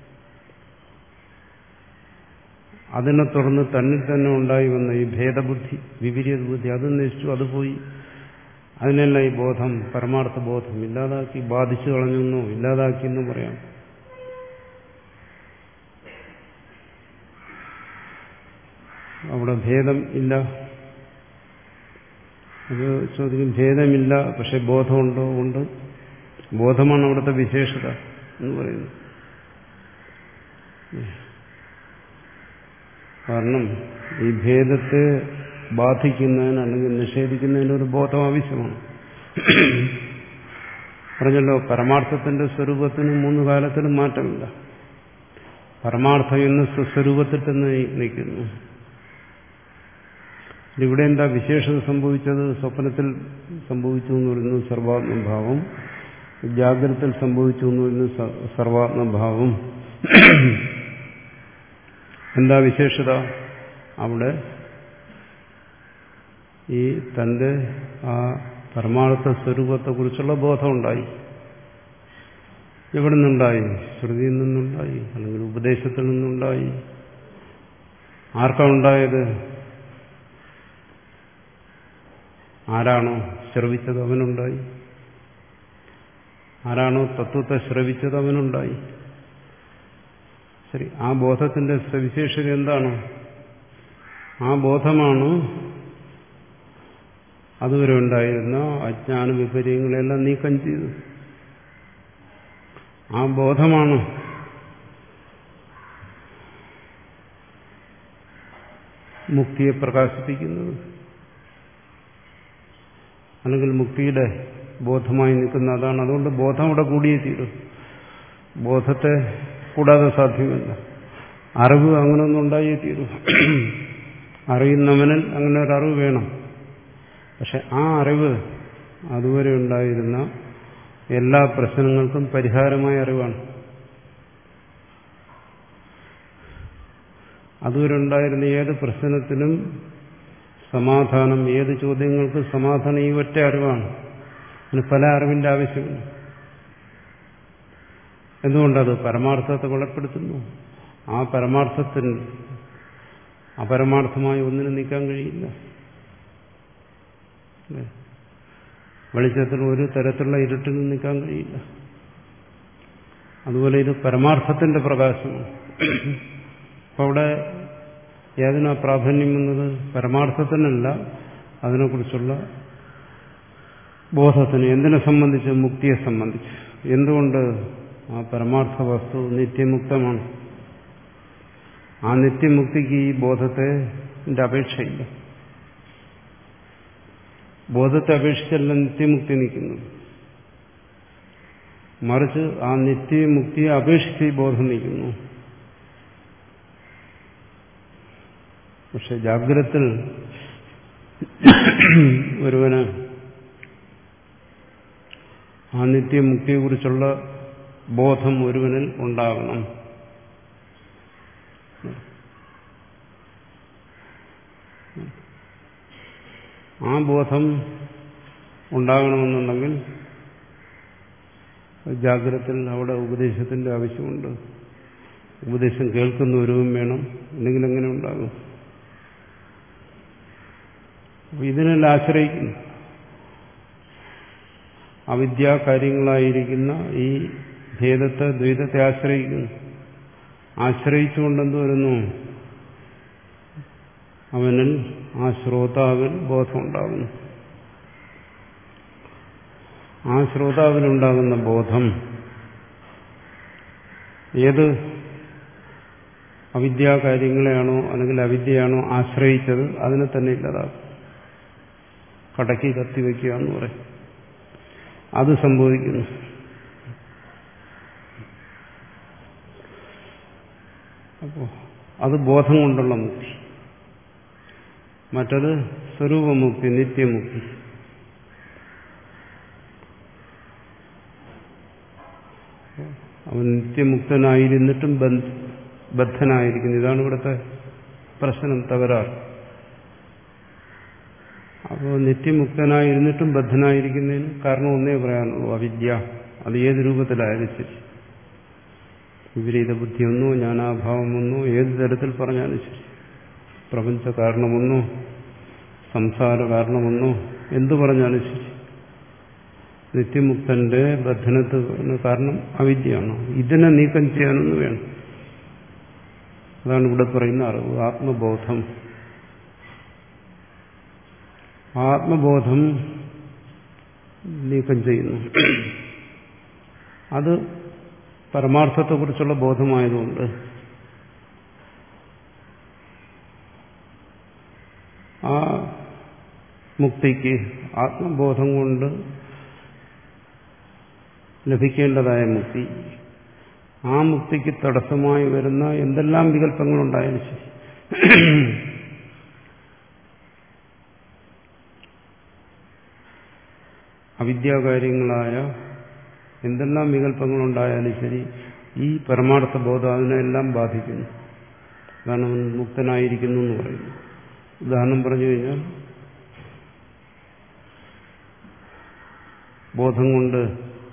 അതിനെ തുടർന്ന് തന്നിൽ തന്നെ ഉണ്ടായി വന്ന ഈ ഭേദബുദ്ധി, വിപരീത ബുദ്ധി, അത് നശിച്ചു, അത് പോയി. അതിനെല്ലാം ഈ ബോധം, പരമാർത്ഥ ബോധം ഇല്ലാതാക്കി, ബാധിച്ചു കളഞ്ഞെന്നോ ഇല്ലാതാക്കി എന്ന് പറയാം. അവിടെ ഭേദം ഇല്ല. അത് ചോദിക്കും, ഭേദമില്ല പക്ഷെ ബോധമുണ്ടോ? ഉണ്ട്. ബോധമാണ് അവിടുത്തെ വിശേഷത എന്ന് പറയുന്നത്. കാരണം ഈ ഭേദത്തെ ബാധിക്കുന്നതിന് അല്ലെങ്കിൽ നിഷേധിക്കുന്നതിന് ഒരു ബോധം ആവശ്യമാണ്. പറഞ്ഞല്ലോ, പരമാർത്ഥത്തിന്റെ സ്വരൂപത്തിന് മൂന്ന് കാലത്തിനും മാറ്റമില്ല. പരമാർത്ഥം എന്ന് സ്വസ്വരൂപത്തിൽ തന്നെ നിൽക്കുന്നു. ഇവിടെ എന്താ വിശേഷത സംഭവിച്ചത്? സ്വപ്നത്തിൽ സംഭവിച്ചു എന്ന് പറയുന്നത് സർവാത്മഭാവം, ജാഗ്രതയിൽ സംഭവിച്ചു എന്ന് പറയുന്നത് സർവാത്മഭാവം. എന്താ വിശേഷത? അവിടെ ഈ തന്റെ ആ പരമാർത്ഥ സ്വരൂപത്തെക്കുറിച്ചുള്ള ബോധമുണ്ടായി. എവിടെ നിന്നുണ്ടായി? ശ്രുതിയിൽ നിന്നുണ്ടായി, അല്ലെങ്കിൽ ഉപദേശത്തിൽ നിന്നുണ്ടായി. ആർക്കാണ് ഉണ്ടായത്? ആരാണോ ശ്രവിച്ചത് അവനുണ്ടായി. ആരാണോ തത്വത്തെ ശ്രവിച്ചത് അവനുണ്ടായി. ശരി, ആ ബോധത്തിന്റെ സവിശേഷത എന്താണ്? ആ ബോധമാണ് അതുവരെ ഉണ്ടായിരുന്ന അജ്ഞാന വിപര്യങ്ങളെല്ലാം നീക്കം ചെയ്തു. ആ ബോധമാണ് മുക്തിയെ പ്രകാശിപ്പിക്കുന്നത്, അല്ലെങ്കിൽ മുക്തിയുടെ ബോധമായി നിൽക്കുന്ന അതാണ്. അതുകൊണ്ട് ബോധം അവിടെ കൂടിയേ തീരും. ബോധത്തെ കൂടാതെ സാധ്യമല്ല. അറിവ് അങ്ങനെയൊന്നും ഉണ്ടായേ തീരും. അറിയുന്നവനിൽ അങ്ങനെ ഒരു അറിവ് വേണം. പക്ഷെ ആ അറിവ് അതുവരെ ഉണ്ടായിരുന്ന എല്ലാ പ്രശ്നങ്ങൾക്കും പരിഹാരമായ അറിവാണ്. അതുവരെ ഉണ്ടായിരുന്ന ഏത് പ്രശ്നത്തിനും സമാധാനം, ഏത് ചോദ്യങ്ങൾക്കും സമാധാനം ഈ ഒറ്റ അറിവാണ്. അതിന് പല അറിവിന്റെ ആവശ്യമില്ല. എന്തുകൊണ്ടത് പരമാർത്ഥത്തെ കൊലപ്പെടുത്തുന്നു. ആ പരമാർത്ഥത്തിന് അപരമാർത്ഥമായി ഒന്നിനും നീക്കാൻ കഴിയില്ല. വെളിച്ചത്തിൽ ഒരു തരത്തിലുള്ള ഇരുട്ടിനും നീക്കാൻ കഴിയില്ല. അതുപോലെ ഇത് പരമാർത്ഥത്തിന്റെ പ്രകാശമാണ്. അപ്പൊ അവിടെ ഏതിനാ പ്രാധാന്യം വന്നത്? പരമാർത്ഥത്തിനല്ല, അതിനെക്കുറിച്ചുള്ള ബോധത്തിന്. എന്തിനെ സംബന്ധിച്ച്? മുക്തിയെ സംബന്ധിച്ച്. എന്തുകൊണ്ട്? ആ പരമാർത്ഥ വസ്തു നിത്യമുക്തമാണ്. ആ നിത്യമുക്തിക്ക് ഈ ബോധത്തിന്റെ അപേക്ഷയില്ല. ബോധത്തെ അപേക്ഷിച്ചല്ല നിത്യമുക്തി നിൽക്കുന്നത്. മറിച്ച് ആ നിത്യമുക്തിയെ അപേക്ഷിച്ച് ഈ ബോധം നിൽക്കുന്നു. പക്ഷെ ജാഗ്രതത്തിൽ ഒരുവന് ആ നിത്യമുക്തിയെക്കുറിച്ചുള്ള ബോധം ഒരുവനിൽ ഉണ്ടാകണം. ആ ബോധം ഉണ്ടാകണമെന്നുണ്ടെങ്കിൽ ജാഗ്രതത്തിൽ അവിടെ ഉപദേശത്തിന്റെ ആവശ്യമുണ്ട്. ഉപദേശം കേൾക്കുന്നവരും വേണം. അല്ലെങ്കിൽ എങ്ങനെ ഉണ്ടാകും? ഇതിനെല്ലാം ആശ്രയിക്കുന്നു. അവിദ്യാ കാര്യങ്ങളായിരിക്കുന്ന ഈ ഭേദത്തെ, ദ്വൈതത്തെ ആശ്രയിക്കുന്നു. ആശ്രയിച്ചുകൊണ്ടെന്ത് വരുന്നു? അവനിൽ, ആ ശ്രോതാവിൽ ബോധമുണ്ടാകുന്നു. ആ ശ്രോതാവിനുണ്ടാകുന്ന ബോധം ഏത് അവിദ്യാ കാര്യങ്ങളെയാണോ അല്ലെങ്കിൽ അവിദ്യയാണോ ആശ്രയിച്ചത് അതിനെ തന്നെ ഇല്ലാതാക്കും. കടക്കി കത്തിവെക്കുക എന്ന് പറയും. അത് സംഭവിക്കുന്നു. അപ്പോ അത് ബോധം കൊണ്ടുള്ള മുക്തി. മറ്റത് സ്വരൂപമുക്തി, നിത്യമുക്തി. അവൻ അവൻ നിത്യമുക്തനായിരുന്നിട്ടും ബദ്ധനായിരിക്കുന്നു. ഇതാണ് ഇവിടുത്തെ പ്രശ്നം, തകരാറ്. അപ്പോൾ നിത്യമുക്തനായിരുന്നിട്ടും ബദ്ധനായിരിക്കുന്നതിന് കാരണം ഒന്നേ പറയാനുള്ളൂ, അവിദ്യ. അത് ഏത് രൂപത്തിലായാലും ശരി, വിപരീത ബുദ്ധിയൊന്നോ ജ്ഞാനാഭാവമൊന്നോ ഏത് തരത്തിൽ പറഞ്ഞാലും ശരി, പ്രപഞ്ച കാരണമൊന്നോ സംസാര കാരണമൊന്നോ എന്തു പറഞ്ഞാലും ശരി, നിത്യമുക്തന്റെ ബന്ധനത്തിന് കാരണം അവിദ്യയാണ്. ഇതിനെ നീക്കം ചെയ്യാനൊന്നും വേണം. അതാണ് ഇവിടെ പറയുന്ന അറിവ്, ആത്മബോധം. ആത്മബോധം നീക്കം ചെയ്യുന്നു. അത് പരമാർത്ഥത്തെക്കുറിച്ചുള്ള ബോധമായതുകൊണ്ട് ആ മുക്തിക്ക് ആത്മബോധം കൊണ്ട് ലഭിക്കേണ്ടതായ മുക്തി, ആ മുക്തിക്ക് തടസ്സമായി വരുന്ന എന്തെല്ലാം വികല്പങ്ങളുണ്ടായാലും ശരി, അവിദ്യാകാര്യങ്ങളായ എന്തെല്ലാം വികല്പങ്ങളുണ്ടായാലും ശരി, ഈ പരമാർത്ഥ ബോധം അതിനെല്ലാം ബാധിക്കുന്നു. അതാണ് അവൻ മുക്തനായിരിക്കുന്നു എന്ന് പറയുന്നു. ഉദാഹരണം പറഞ്ഞു കഴിഞ്ഞാൽ, ബോധം കൊണ്ട്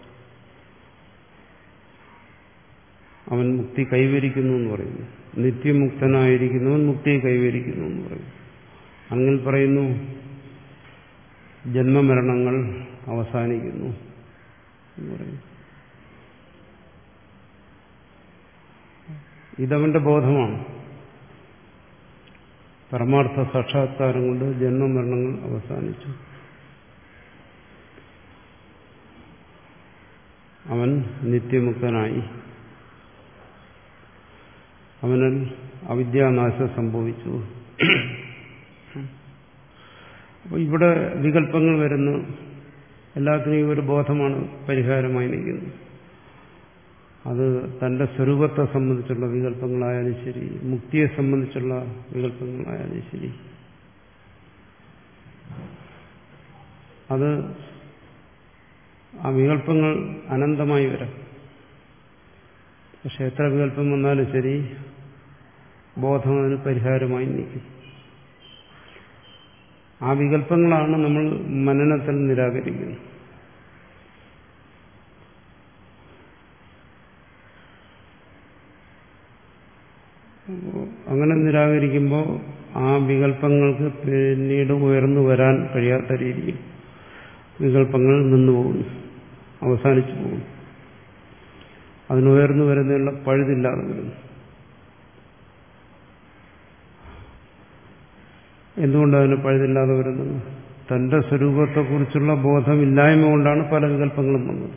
അവൻ മുക്തി കൈവരിക്കുന്നു എന്ന് പറയുന്നു. നിത്യമുക്തനായിരിക്കുന്നവൻ മുക്തിയെ കൈവരിക്കുന്നു എന്ന് പറയുന്നു. അങ്ങനെ പറയുന്നു ജന്മമരണങ്ങൾ അവസാനിക്കുന്നു എന്ന് പറയുന്നു. ഇതവന്റെ ബോധമാണ്. പരമാർത്ഥ സാക്ഷാത്കാരം കൊണ്ട് ജന്മമരണങ്ങൾ അവസാനിച്ചു. അവൻ നിത്യമുക്തനായി. അവനിൽ അവിദ്യാനാശം സംഭവിച്ചു. അപ്പോൾ ഇവിടെ വികല്പങ്ങൾ വരുന്നു. എല്ലാത്തിനും ഒരു ബോധമാണ് പരിഹാരമായി നിൽക്കുന്നത്. അത് തന്റെ സ്വരൂപത്തെ സംബന്ധിച്ചുള്ള വികല്പങ്ങളായാലും ശരി, മുക്തിയെ സംബന്ധിച്ചുള്ള വികല്പങ്ങളായാലും ശരി, അത് ആ വികല്പങ്ങൾ അനന്തമായി വരാം. പക്ഷെ എത്ര വികല്പം വന്നാലും ശരി, ബോധം അതിന് പരിഹാരമായി നിൽക്കും. ആ വികല്പങ്ങളാണ് നമ്മൾ മനനത്തിൽ നിരാകരിക്കുന്നത്. അങ്ങനെ നിരാകരിക്കുമ്പോൾ ആ വികല്പങ്ങൾക്ക് പിന്നീട് ഉയർന്നു വരാൻ കഴിയാത്ത രീതിയിൽ വികല്പങ്ങൾ നിന്നുപോകുന്നു, അവസാനിച്ചു പോകുന്നു. അതിനുയർന്നു വരുന്നതിനുള്ള പഴുതില്ലാതെ വരുന്നു. എന്തുകൊണ്ടതിന് പഴുതില്ലാതെ വരുന്നത്? തന്റെ സ്വരൂപത്തെക്കുറിച്ചുള്ള ബോധമില്ലായ്മ കൊണ്ടാണ് പല വികല്പങ്ങളും വന്നത്.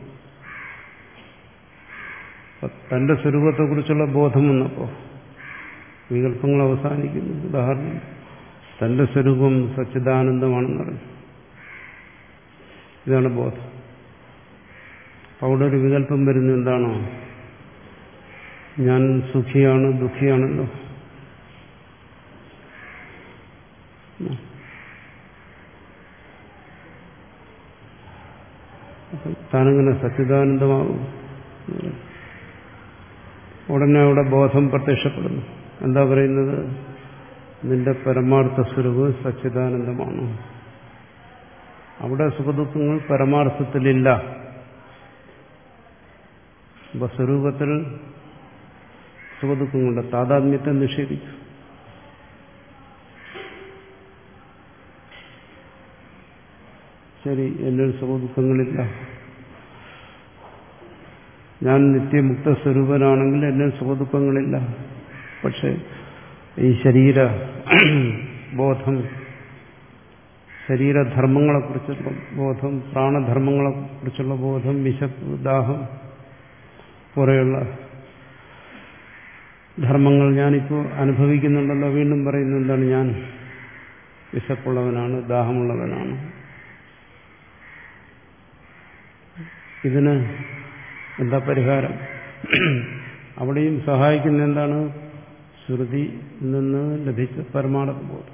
തന്റെ സ്വരൂപത്തെക്കുറിച്ചുള്ള ബോധം വന്നപ്പോൾ വികല്പങ്ങൾ അവസാനിക്കുന്നു. ഉദാഹരണം, തന്റെ സ്വരൂപം സച്ചിദാനന്ദമാണെന്നറിഞ്ഞു. ഇതാണ് ബോധം. അവിടെ ഒരു വികല്പം വരുന്നത് എന്താണോ? ഞാൻ സുഖിയാണ്, ദുഃഖിയാണല്ലോ. താനെങ്ങനെ സച്ചിദാനന്ദമാകും? ഉടനെ അവിടെ ബോധം പ്രത്യക്ഷപ്പെടുന്നു. എന്താ പറയുന്നത്? നിന്റെ പരമാർത്ഥ സ്വരൂപം സച്ചിദാനന്ദമാണ്. അവിടെ സുഖദുഃഖങ്ങൾ പരമാർത്ഥത്തിലില്ല. അപ്പൊ സ്വരൂപത്തിൽ സുഖദുഃഖങ്ങളുടെ താതാത്മ്യത്തെ നിഷേധിച്ചു. ശരി, എന്നിൽ സുഖദുഃഖങ്ങളില്ല. ഞാൻ നിത്യമുക്ത സ്വരൂപനാണെങ്കിൽ എന്നിൽ സുഖദുഃഖങ്ങളില്ല. പക്ഷെ ഈ ശരീര ബോധം, ശരീരധർമ്മങ്ങളെക്കുറിച്ചുള്ള ബോധം, പ്രാണധർമ്മങ്ങളെക്കുറിച്ചുള്ള ബോധം, വിശപ്പ്, ദാഹം പോലെയുള്ള ധർമ്മങ്ങൾ ഞാനിപ്പോൾ അനുഭവിക്കുന്നുണ്ടല്ലോ. വീണ്ടും പറയുന്നത് എന്താണ്? ഞാൻ വിശപ്പുള്ളവനാണ്, ദാഹമുള്ളവനാണ്. ഇതിന് എന്താ പരിഹാരം? അവിടെയും സഹായിക്കുന്ന എന്താണ്? ശ്രുതി നിന്ന് ലഭിച്ച പരമാർത്ഥ ബോധം.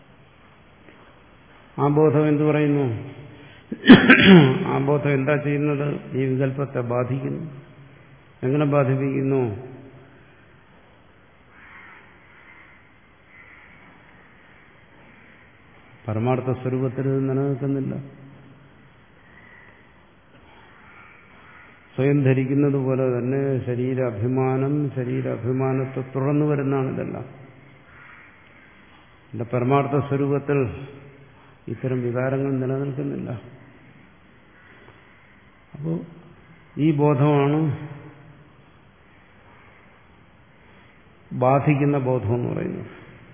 ആ ബോധം എന്തു പറയുന്നു? ആ ബോധം എന്താ ചെയ്യുന്നത്? ഈ വികല്പത്തെ ബാധിക്കുന്നു. എങ്ങനെ ബാധിപ്പിക്കുന്നു? പരമാർത്ഥ സ്വരൂപത്തിൽ ഇത് നിലനിൽക്കുന്നില്ല. സ്വയം ധരിക്കുന്നത് പോലെ തന്നെ ശരീരാഭിമാനം ശരീരാഭിമാനത്തെ തുടർന്നു വരുന്നതാണ് ഇതെല്ലാം. എന്റെ പരമാർത്ഥ സ്വരൂപത്തിൽ ഇത്തരം വികാരങ്ങൾ നിലനിൽക്കുന്നില്ല. അപ്പോൾ ഈ ബോധമാണ് ബാധിക്കുന്ന ബോധം എന്ന് പറയുന്നത്.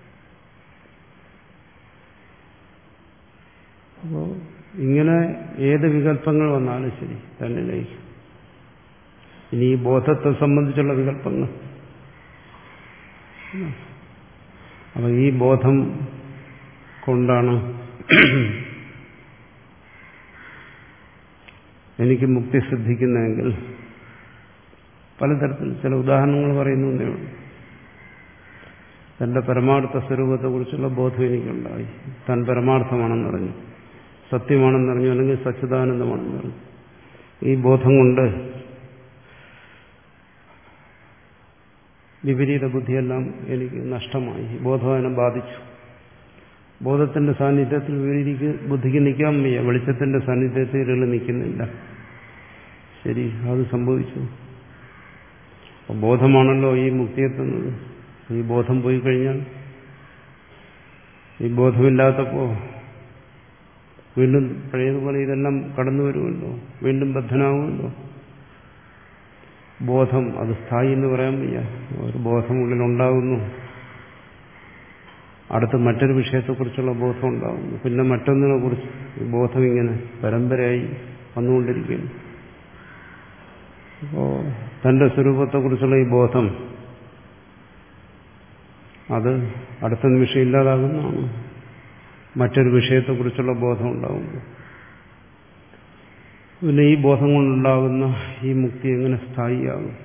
അപ്പോൾ ഇങ്ങനെ ഏത് വികല്പങ്ങൾ വന്നാലും ശരി തന്നിലേക്ക്, ഇനി ഈ ബോധത്തെ സംബന്ധിച്ചുള്ള വികല്പങ്ങൾ, അപ്പൊ ഈ ബോധം കൊണ്ടാണ് എനിക്ക് മുക്തി സിദ്ധിക്കുന്നതെങ്കിൽ പലതരത്തിൽ ചില ഉദാഹരണങ്ങൾ പറയുന്നേ ഉള്ളൂ. തന്റെ പരമാർത്ഥ സ്വരൂപത്തെക്കുറിച്ചുള്ള ബോധം എനിക്കുണ്ടായി, താൻ പരമാർത്ഥമാണെന്നറിഞ്ഞു, സത്യമാണെന്നറിഞ്ഞു, അല്ലെങ്കിൽ സച്ചിദാനന്ദമാണെന്നറിഞ്ഞു. ഈ ബോധം കൊണ്ട് വിപരീത ബുദ്ധിയെല്ലാം എനിക്ക് നഷ്ടമായി, ബോധം അതിനെ ബാധിച്ചു. ബോധത്തിന്റെ സാന്നിധ്യത്തിൽ വിപരീത ബുദ്ധിക്ക് നിൽക്കാൻ വയ്യ, വെളിച്ചത്തിന്റെ സാന്നിധ്യത്തിൽ ഇരുൾ നിൽക്കുന്നില്ല. ശരി, അത് സംഭവിച്ചു. ബോധമാണല്ലോ ഈ മുക്തിയെത്തുന്നത്. ഈ ബോധം പോയി കഴിഞ്ഞാൽ, ഈ ബോധമില്ലാത്തപ്പോ വീണ്ടും പഴയതുപോലെ ഇതെല്ലാം കടന്നു വരുമല്ലോ, വീണ്ടും ബദ്ധനാവുമല്ലോ. ബോധം അത് സ്ഥായി എന്ന് പറയാൻ വയ്യ. ഒരു ബോധം ഉള്ളിലുണ്ടാകുന്നു, അടുത്ത് മറ്റൊരു വിഷയത്തെക്കുറിച്ചുള്ള ബോധം ഉണ്ടാകുന്നു, പിന്നെ മറ്റൊന്നിനെ കുറിച്ച്. ഈ ബോധം ഇങ്ങനെ പരമ്പരയായി വന്നുകൊണ്ടിരിക്കുന്നു. അപ്പോ തന്റെ സ്വരൂപത്തെക്കുറിച്ചുള്ള ഈ ബോധം അത് അടുത്ത നിമിഷം ഇല്ലാതാകുന്നതാണ്. മറ്റൊരു വിഷയത്തെക്കുറിച്ചുള്ള ബോധം ഉണ്ടാകുമ്പോൾ പിന്നെ ഈ ബോധം കൊണ്ടുണ്ടാകുന്ന ഈ മുക്തി എങ്ങനെ സ്ഥായിയാകും?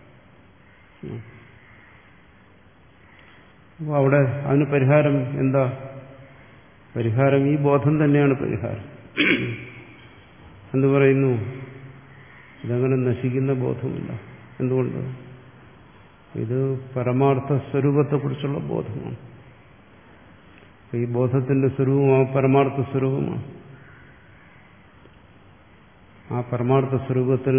അപ്പോൾ അവിടെ അതിന് പരിഹാരം എന്താ? പരിഹാരം ഈ ബോധം തന്നെയാണ് പരിഹാരം. എന്തു പറയുന്നു? ഇതങ്ങനെ നശിക്കുന്ന ബോധമില്ല. എന്തുകൊണ്ട്? ഇത് പരമാർത്ഥ സ്വരൂപത്തെക്കുറിച്ചുള്ള ബോധമാണ്. ഈ ബോധത്തിന്റെ സ്വരൂപമാണ് പരമാർത്ഥ സ്വരൂപമാണ്. ആ പരമാർത്ഥ സ്വരൂപത്തിൽ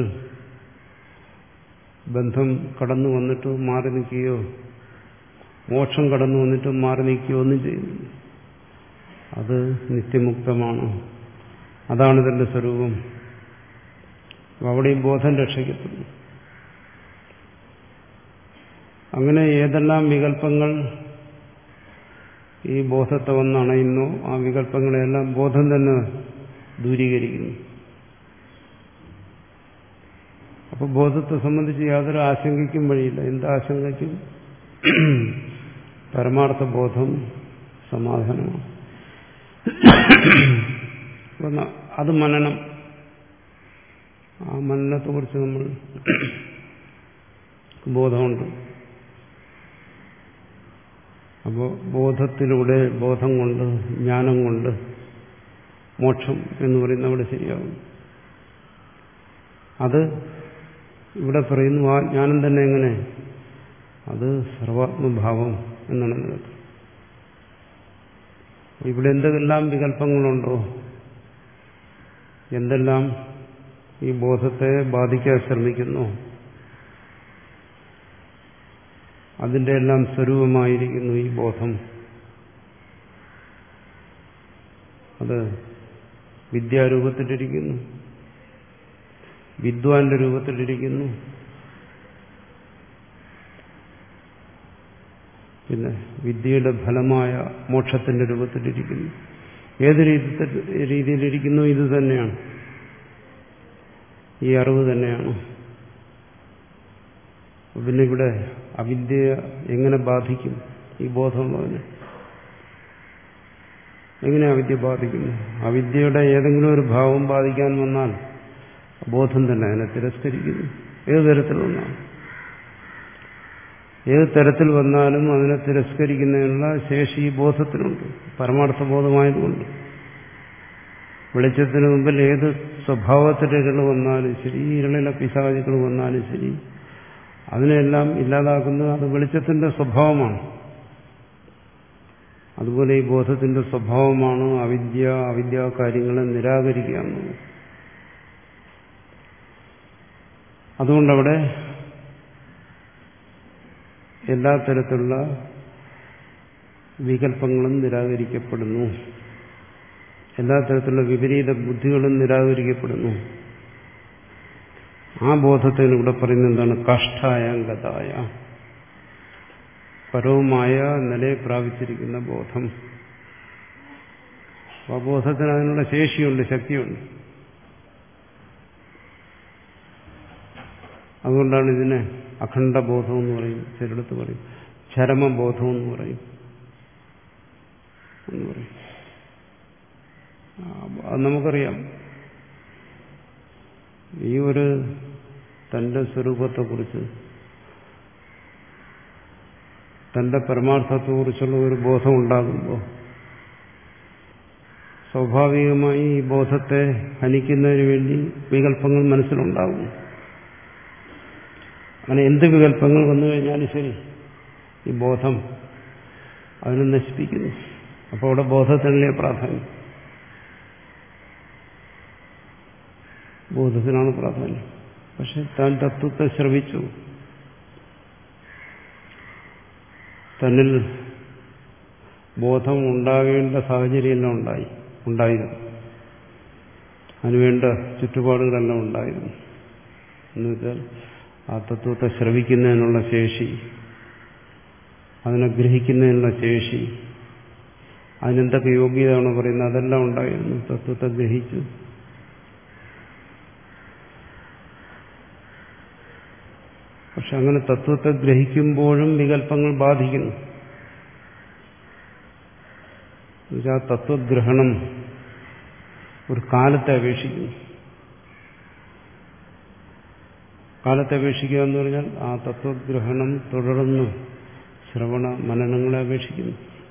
ബന്ധം കടന്നു വന്നിട്ട് മാറി നിൽക്കുകയോ, മോക്ഷം കടന്നു വന്നിട്ട് മാറി നിൽക്കുകയോ ഒന്നും ചെയ്യുന്നില്ല. അത് നിത്യമുക്തമാണ്. അതാണ് ഇതിന്റെ സ്വരൂപം. അവിടെയും ബോധം രക്ഷയ്ക്കെത്തുന്നു. അങ്ങനെ ഏതെല്ലാം വികല്പങ്ങൾ ഈ ബോധത്തെ വന്നണയുന്നു, ആ വികല്പങ്ങളെല്ലാം ബോധം തന്നെ ദൂരീകരിക്കുന്നു. അപ്പൊ ബോധത്തെ സംബന്ധിച്ച് യാതൊരു ആശങ്കയ്ക്കും വഴിയില്ല. എന്താശങ്കയ്ക്കും? പരമാർത്ഥ ബോധം സമാധാനമാണ്. അത് മനനം. ആ മനനത്തെക്കുറിച്ച് നമ്മൾ ബോധമുണ്ട്. അപ്പോൾ ബോധത്തിലൂടെ, ബോധം കൊണ്ട്, ജ്ഞാനം കൊണ്ട് മോക്ഷം എന്ന് പറയുന്ന അവിടെ ശരിയാകും. അത് ഇവിടെ പറയുന്നു. ആ ജ്ഞാനം തന്നെ എങ്ങനെ? അത് സർവാത്മഭാവം എന്നാണ് നിലത്ത്. ഇവിടെ എന്തെല്ലാം വികല്പങ്ങളുണ്ടോ, എന്തെല്ലാം ഈ ബോധത്തെ ബാധിക്കാൻ ശ്രമിക്കുന്നു, അതിന്റെ എല്ലാം സ്വരൂപമായിരിക്കുന്നു ഈ ബോധം. അത് വിദ്യാരൂപത്തിലിരിക്കുന്നു, വിദ്വാന്റെ രൂപത്തിലിരിക്കുന്നു, പിന്നെ വിദ്യയുടെ ഫലമായ മോക്ഷത്തിന്റെ രൂപത്തിലിരിക്കുന്നു. ഏത് രീതിയിലിരിക്കുന്നു? ഇത് തന്നെയാണ്, ഈ അറിവ് തന്നെയാണ്. പിന്നെ ഇവിടെ അവിദ്യ എങ്ങനെ ബാധിക്കും? ഈ ബോധമുള്ളതിന് എങ്ങനെ അവിദ്യ ബാധിക്കുന്നു? അവിദ്യയുടെ ഏതെങ്കിലും ഒരു ഭാവം ബാധിക്കാൻ വന്നാൽ ബോധം തന്നെ അതിനെ തിരസ്കരിക്കുന്നു. ഏത് തരത്തിൽ വന്നാലും ഏത് തരത്തിൽ വന്നാലും അതിനെ തിരസ്കരിക്കുന്നതിനുള്ള ശേഷി ഈ ബോധത്തിനുണ്ട്, പരമാർത്ഥ ബോധമായതുകൊണ്ട്. വെളിച്ചത്തിന് മുമ്പിൽ ഏത് സ്വഭാവത്തിലെ ഇരുൾ വന്നാലും ശരി, ഇരുളിലെ പിശാചുക്കൾ വന്നാലും ശരി, അതിനെല്ലാം ഇല്ലാതാക്കുന്നത് അത് വെളിച്ചത്തിന്റെ സ്വഭാവമാണ്. അതുപോലെ ഈ ബോധത്തിന്റെ സ്വഭാവമാണ് അവിദ്യ, അവിദ്യാ കാര്യങ്ങളെ നിരാകരിക്കുക എന്നുള്ളത്. അതുകൊണ്ടവിടെ എല്ലാ തരത്തിലുള്ള വികല്പങ്ങളും നിരാകരിക്കപ്പെടുന്നു, എല്ലാ തരത്തിലുള്ള വിപരീത ബുദ്ധികളും നിരാകരിക്കപ്പെടുന്നു. ആ ബോധത്തിന് ഇവിടെ പറയുന്നത് എന്താണ്? കാഷ്ഠായംഗതായ, പരവുമായ നിലയെ പ്രാപിച്ചിരിക്കുന്ന ബോധം. ആ ബോധത്തിന് അതിനുള്ള ശേഷിയുണ്ട്, ശക്തിയുണ്ട്. അതുകൊണ്ടാണ് ഇതിനെ അഖണ്ഡബോധം എന്ന് പറയും, ചിലടത്ത് പറയും ചരമബോധം എന്ന് പറയും എന്ന് പറയും അത് നമുക്കറിയാം. ഈ ഒരു തന്റെ സ്വരൂപത്തെക്കുറിച്ച്, തന്റെ പരമാർത്ഥത്തെക്കുറിച്ചുള്ള ഒരു ബോധം ഉണ്ടാകുമ്പോൾ സ്വാഭാവികമായി ഈ ബോധത്തെ ഹനിക്കുന്നതിന് വേണ്ടി വികല്പങ്ങൾ മനസ്സിലുണ്ടാകും. അങ്ങനെ എന്ത് വികല്പങ്ങൾ വന്നു കഴിഞ്ഞാലും ശരി, ഈ ബോധം അതിനെ നശിപ്പിക്കുന്നു. അപ്പോൾ അവിടെ ബോധത്തിനല്ലേ പ്രാധാന്യം, ബോധത്തിനാണ് പ്രാധാന്യം. പക്ഷെ താൻ തത്വത്തെ ശ്രവിച്ചു, തന്നിൽ ബോധം ഉണ്ടാകേണ്ട സാഹചര്യമെല്ലാം ഉണ്ടായി ഉണ്ടായിരുന്നു അതിനുവേണ്ട ചുറ്റുപാടുകളെല്ലാം ഉണ്ടായിരുന്നു. എന്നുവെച്ചാൽ ആ തത്വത്തെ ശ്രവിക്കുന്നതിനുള്ള ശേഷി, അതിനെ ഗ്രഹിക്കുന്നതിനുള്ള ശേഷി, അതിനെന്തൊക്കെ യോഗ്യതയാണ് പറയുന്നത്, അതെല്ലാം ഉണ്ടായിരുന്നു. തത്വത്തെ ഗ്രഹിച്ചു. പക്ഷെ അങ്ങനെ തത്വത്തെ ഗ്രഹിക്കുമ്പോഴും വികല്പങ്ങൾ ബാധിക്കുന്നു. എന്നുവെച്ചാൽ ആ തത്വഗ്രഹണം ഒരു കാലത്തെ അപേക്ഷിക്കുന്നു. കാലത്തെ അപേക്ഷിക്കുക എന്ന് പറഞ്ഞാൽ ആ തത്വഗ്രഹണം തുടർന്ന് ശ്രവണ മനനങ്ങളെ അപേക്ഷിക്കുന്നു.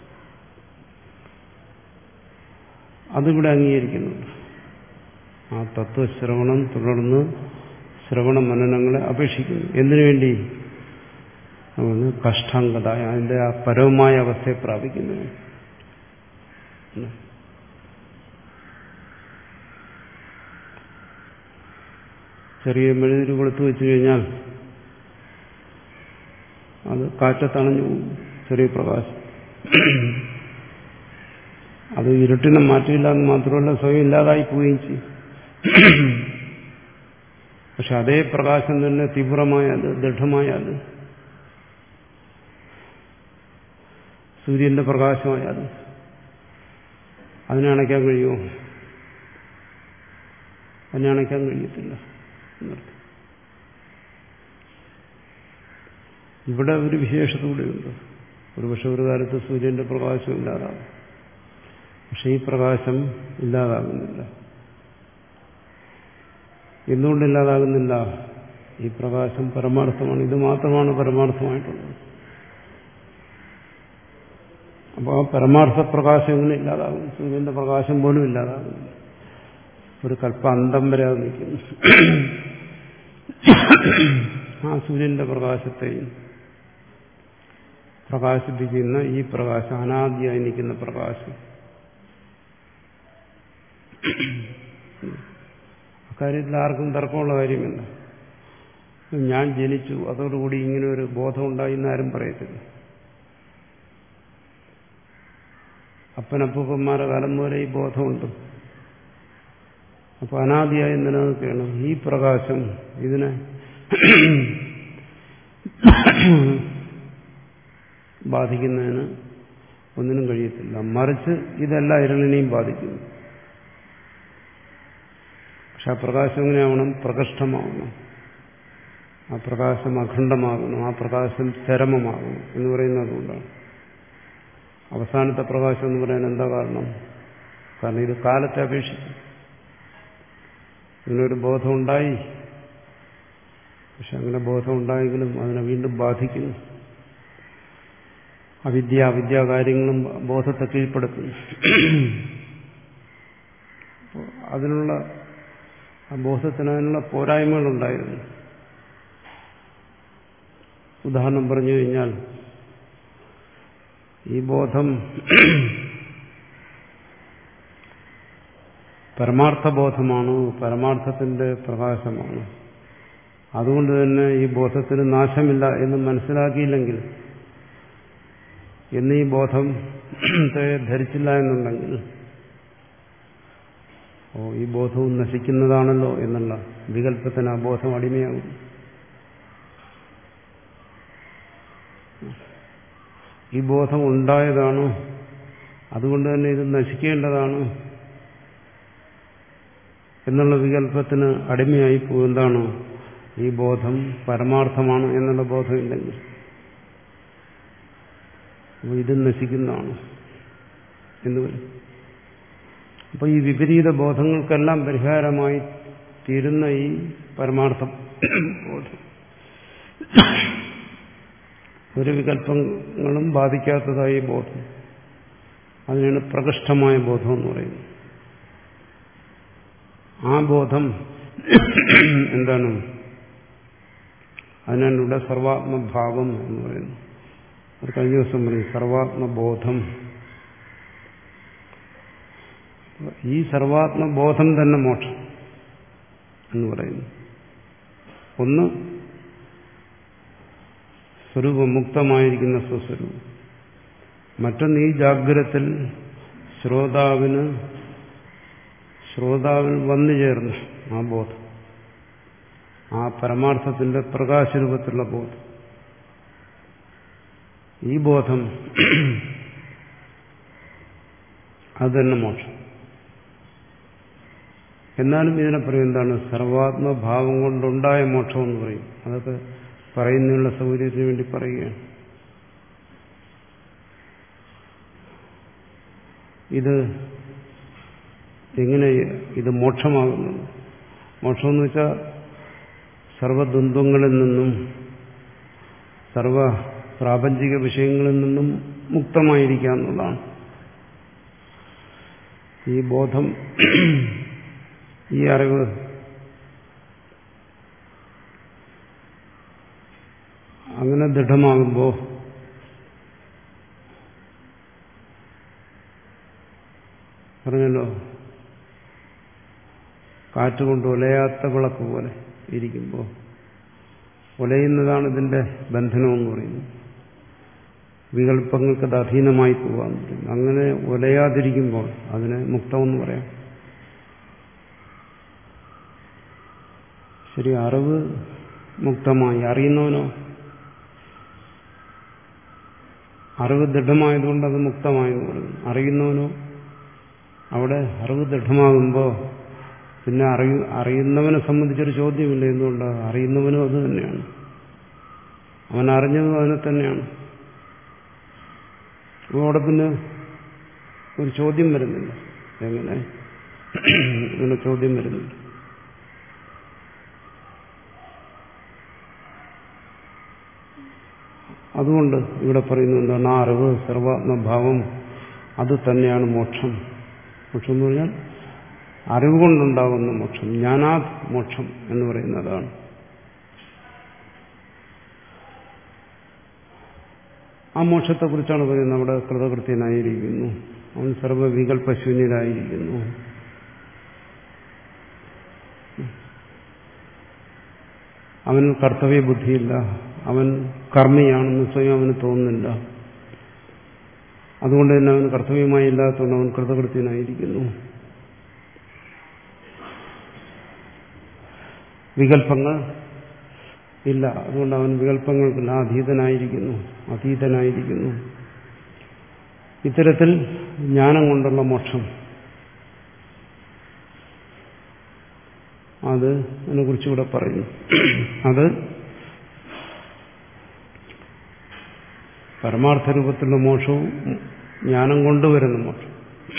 അതിവിടെ അംഗീകരിക്കുന്നുണ്ട്. ആ തത്വശ്രവണം തുടർന്ന് ശ്രവണ മനനങ്ങളെ അപേക്ഷിക്കുന്നു. എന്തിനു വേണ്ടി? കഷ്ടാംഗത, അതിന്റെ ആ പരവുമായ അവസ്ഥയെ പ്രാപിക്കുന്നതിന്. ചെറിയ മെഴുതിരി കൊടുത്തു വെച്ചു കഴിഞ്ഞാൽ അത് കാറ്റത്തണഞ്ഞു പോകും, ചെറിയ പ്രകാശം. അത് ഇരുട്ടിനെ മാറ്റില്ല എന്ന് മാത്രമല്ല, സ്വയം ഇല്ലാതായി പോവുകയും ചെയ്യും. പക്ഷെ അതേ പ്രകാശം തന്നെ തീവ്രമായാൽ, ദൃഢമായാൽ, സൂര്യന്റെ പ്രകാശമായാൽ അതിനെ അണയ്ക്കാൻ കഴിയുമോ? അതിനെ അണയ്ക്കാൻ കഴിയത്തില്ല എന്നർത്ഥം. ഇവിടെ ഒരു വിശേഷത കൂടെയുണ്ട്. ഒരുപക്ഷെ ഒരു കാലത്ത് സൂര്യന്റെ പ്രകാശം ഇല്ലാതാകും, പക്ഷെ ഈ പ്രകാശം ഇല്ലാതാകുന്നില്ല. എന്തുകൊണ്ടില്ലാതാകുന്നില്ല? ഈ പ്രകാശം പരമാർത്ഥമാണ്, ഇത് മാത്രമാണ് പരമാർത്ഥമായിട്ടുള്ളത്. അപ്പോൾ ആ പരമാർത്ഥ പ്രകാശം എങ്ങനെ ഇല്ലാതാകും? സൂര്യന്റെ പ്രകാശം പോലും ഇല്ലാതാകുന്നില്ല. ഒരു കൽപ്പാന്തം വരെ അത് നിൽക്കുന്നു. ആ സൂര്യന്റെ പ്രകാശത്തെയും പ്രകാശിപ്പിക്കുന്ന ഈ പ്രകാശം, അനാദിയായി നിൽക്കുന്ന പ്രകാശം, അക്കാര്യത്തിൽ ആർക്കും തർക്കമുള്ള കാര്യമില്ല. ഞാൻ ജനിച്ചു, അതോടുകൂടി ഇങ്ങനെ ഒരു ബോധം ഉണ്ടായി എന്നാരും പറയത്തില്ല. അപ്പനപ്പൂപ്പന്മാരുടെ കാലം മുതലേ ഈ ബോധമുണ്ട്. അപ്പൊ അനാദിയായി നിലനിൽക്കുകയാണ് ഈ പ്രകാശം. ഇതിനെ ബാധിക്കുന്നതിന് ഒന്നിനും കഴിയത്തില്ല. മറിച്ച് ഇതെല്ലാം ഇരുളിനെയും ബാധിക്കുന്നു. പക്ഷെ ആ പ്രകാശം എങ്ങനെയാവണം? പ്രകൃഷ്ടമാവണം. ആ പ്രകാശം അഖണ്ഡമാകണം. ആ പ്രകാശം ചരമമാകണം എന്ന് പറയുന്നത് അതുകൊണ്ടാണ്. അവസാനത്തെ പ്രകാശം എന്ന് പറയാൻ എന്താ കാരണം? കാരണം ഇത് കാലത്തെ അപേക്ഷിച്ചു. ഇതിനൊരു ബോധം ഉണ്ടായി, പക്ഷെ അങ്ങനെ ബോധം ഉണ്ടായെങ്കിലും അതിനെ വീണ്ടും ബാധിക്കുന്നു. അവിദ്യ അവിദ്യാ കാര്യങ്ങളും ബോധത്തെ കീഴ്പ്പെടുത്തുന്നു. അതിനുള്ള ആ ബോധത്തിന് അതിനുള്ള പോരായ്മകളുണ്ടായിരുന്നു. ഉദാഹരണം പറഞ്ഞു കഴിഞ്ഞാൽ ഈ ബോധം പരമാർത്ഥബോധമാണ്, പരമാർത്ഥത്തിന്റെ പ്രകാശമാണ്. അതുകൊണ്ട് തന്നെ ഈ ബോധത്തിന് നാശമില്ല എന്ന് മനസ്സിലാക്കിയില്ലെങ്കിൽ, എന്ന് ഈ ബോധത്തെ ധരിച്ചില്ല എന്നുണ്ടെങ്കിൽ, ഓ ഈ ബോധവും നശിക്കുന്നതാണല്ലോ എന്നുള്ള വികല്പത്തിന് ആ ബോധം അടിമയാകും. ഈ ബോധം ഉണ്ടായതാണ്, അതുകൊണ്ട് തന്നെ ഇത് നശിക്കേണ്ടതാണ് എന്നുള്ള വികല്പത്തിന് അടിമയായി പോകുന്നതാണ് ഈ ബോധം പരമാർത്ഥമാണ് എന്നുള്ള ബോധമില്ലെങ്കിൽ. അപ്പോൾ ഇത് നശിക്കുന്നതാണ് എന്ന് വരും. അപ്പോൾ ഈ വിപരീത ബോധങ്ങൾക്കെല്ലാം പരിഹാരമായി തീരുന്ന ഈ പരമാർത്ഥ ബോധം ഒരു വികല്പങ്ങളും ബാധിക്കാത്തതായി ബോധം, അതിനാണ് പ്രകൃഷ്ടമായ ബോധം എന്ന് പറയുന്നത്. ആ ബോധം എന്താണ്? അതിനാണ് ഇവിടെ സർവാത്മഭാവം എന്ന് പറയുന്നത്. അത് കഴിഞ്ഞ ദിവസം പറയും സർവാത്മബോധം. ഈ സർവാത്മബോധം തന്നെ മോക്ഷം എന്ന് പറയുന്നു. ഒന്ന് സ്വരൂപം, മുക്തമായിരിക്കുന്ന സ്വസ്വരൂപം. മറ്റൊന്ന് ഈ ജാഗ്രതത്തിൽ ശ്രോതാവിന് ശ്രോതാവിൽ വന്നു ചേർന്ന ആ ബോധം, ആ പരമാർത്ഥത്തിന്റെ പ്രകാശരൂപത്തിലുള്ള ബോധം. ഈ ബോധം അത് തന്നെ മോക്ഷം. എന്നാലും ഇതിനെ പറയും എന്താണ്? സർവാത്മഭാവം കൊണ്ടുണ്ടായ മോക്ഷം എന്ന് പറയും. അതൊക്കെ പറയുന്നതിനുള്ള സൗകര്യത്തിന് വേണ്ടി പറയുകയാണ്. ഇത് എങ്ങനെ ഇത് മോക്ഷമാകുന്നത്? മോക്ഷം എന്ന് വെച്ചാൽ സർവദ്വന്ദ്വങ്ങളിൽ നിന്നും സർവ പ്രാപഞ്ചിക വിഷയങ്ങളിൽ നിന്നും മുക്തമായിരിക്കുക എന്നുള്ളതാണ്. ഈ ബോധം, ഈ അറിവ് അങ്ങനെ ദൃഢമാകുമ്പോൾ പറഞ്ഞല്ലോ, കാറ്റുകൊണ്ട് ഒലയാത്ത വിളക്ക് പോലെ ഇരിക്കുമ്പോൾ ഒലയുന്നതാണ് ഇതിന്റെ ബന്ധനമെന്ന് പറയുന്നത്. വികല്പങ്ങൾക്ക് അത് അധീനമായി പോകാമെന്ന് പറയുന്നു. അങ്ങനെ ഒലയാതിരിക്കുമ്പോൾ അതിനെ മുക്തമെന്ന് പറയാം. ശരി, അറിവ് മുക്തമായി. അറിയുന്നവനോ? അറിവ് ദൃഢമായതുകൊണ്ട് അത് മുക്തമായെന്ന് പറയുന്നു. അറിയുന്നവനോ? അവിടെ അറിവ് ദൃഢമാകുമ്പോൾ പിന്നെ അറിയ അറിയുന്നവനെ സംബന്ധിച്ചൊരു ചോദ്യമില്ല. എന്തുകൊണ്ടാണ്? അറിയുന്നവനും അത് തന്നെയാണ്, അവൻ അറിഞ്ഞതും അതിനെ തന്നെയാണ്. അപ്പോൾ അവിടെ പിന്നെ ഒരു ചോദ്യം വരുന്നില്ല. എങ്ങനെ ഇങ്ങനെ ചോദ്യം വരുന്നില്ല. അതുകൊണ്ട് ഇവിടെ പറയുന്നത് എന്താണ്? ആ അറിവ്, സർവാത്മഭാവം, അത് തന്നെയാണ് മോക്ഷം. മോക്ഷം എന്ന് പറഞ്ഞാൽ അറിവ് കൊണ്ടുണ്ടാകുന്ന മോക്ഷം, ജ്ഞാനാത് മോക്ഷം എന്ന് പറയുന്നതാണ്. ആ മോക്ഷത്തെക്കുറിച്ചാണ് പറയുന്നത്. അവിടെ കൃതകൃത്യനായിരിക്കുന്നു, അവൻ സർവവികല്പശൂന്യനായിരിക്കുന്നു. അവന് കർത്തവ്യ ബുദ്ധിയില്ല, അവൻ കർമ്മിയാണെന്ന് സ്വയം അവന് തോന്നുന്നില്ല. അതുകൊണ്ട് തന്നെ അവന് കർത്തവ്യമായി ഇല്ലാത്തതുകൊണ്ട് അവൻ കൃതകൃത്യനായിരിക്കുന്നു. വികല്പങ്ങൾ ഇല്ല, അതുകൊണ്ട് അവൻ വികല്പങ്ങൾക്കില്ല, അതീതനായിരിക്കുന്നു അതീതനായിരിക്കുന്നു ഇത്തരത്തിൽ ജ്ഞാനം കൊണ്ടുള്ള മോക്ഷം, അത് അതിനെക്കുറിച്ചുകൂടെ പറയുന്നു. അത് പരമാർത്ഥ രൂപത്തിലുള്ള മോക്ഷവും ജ്ഞാനം കൊണ്ടുവരുന്ന മോക്ഷം.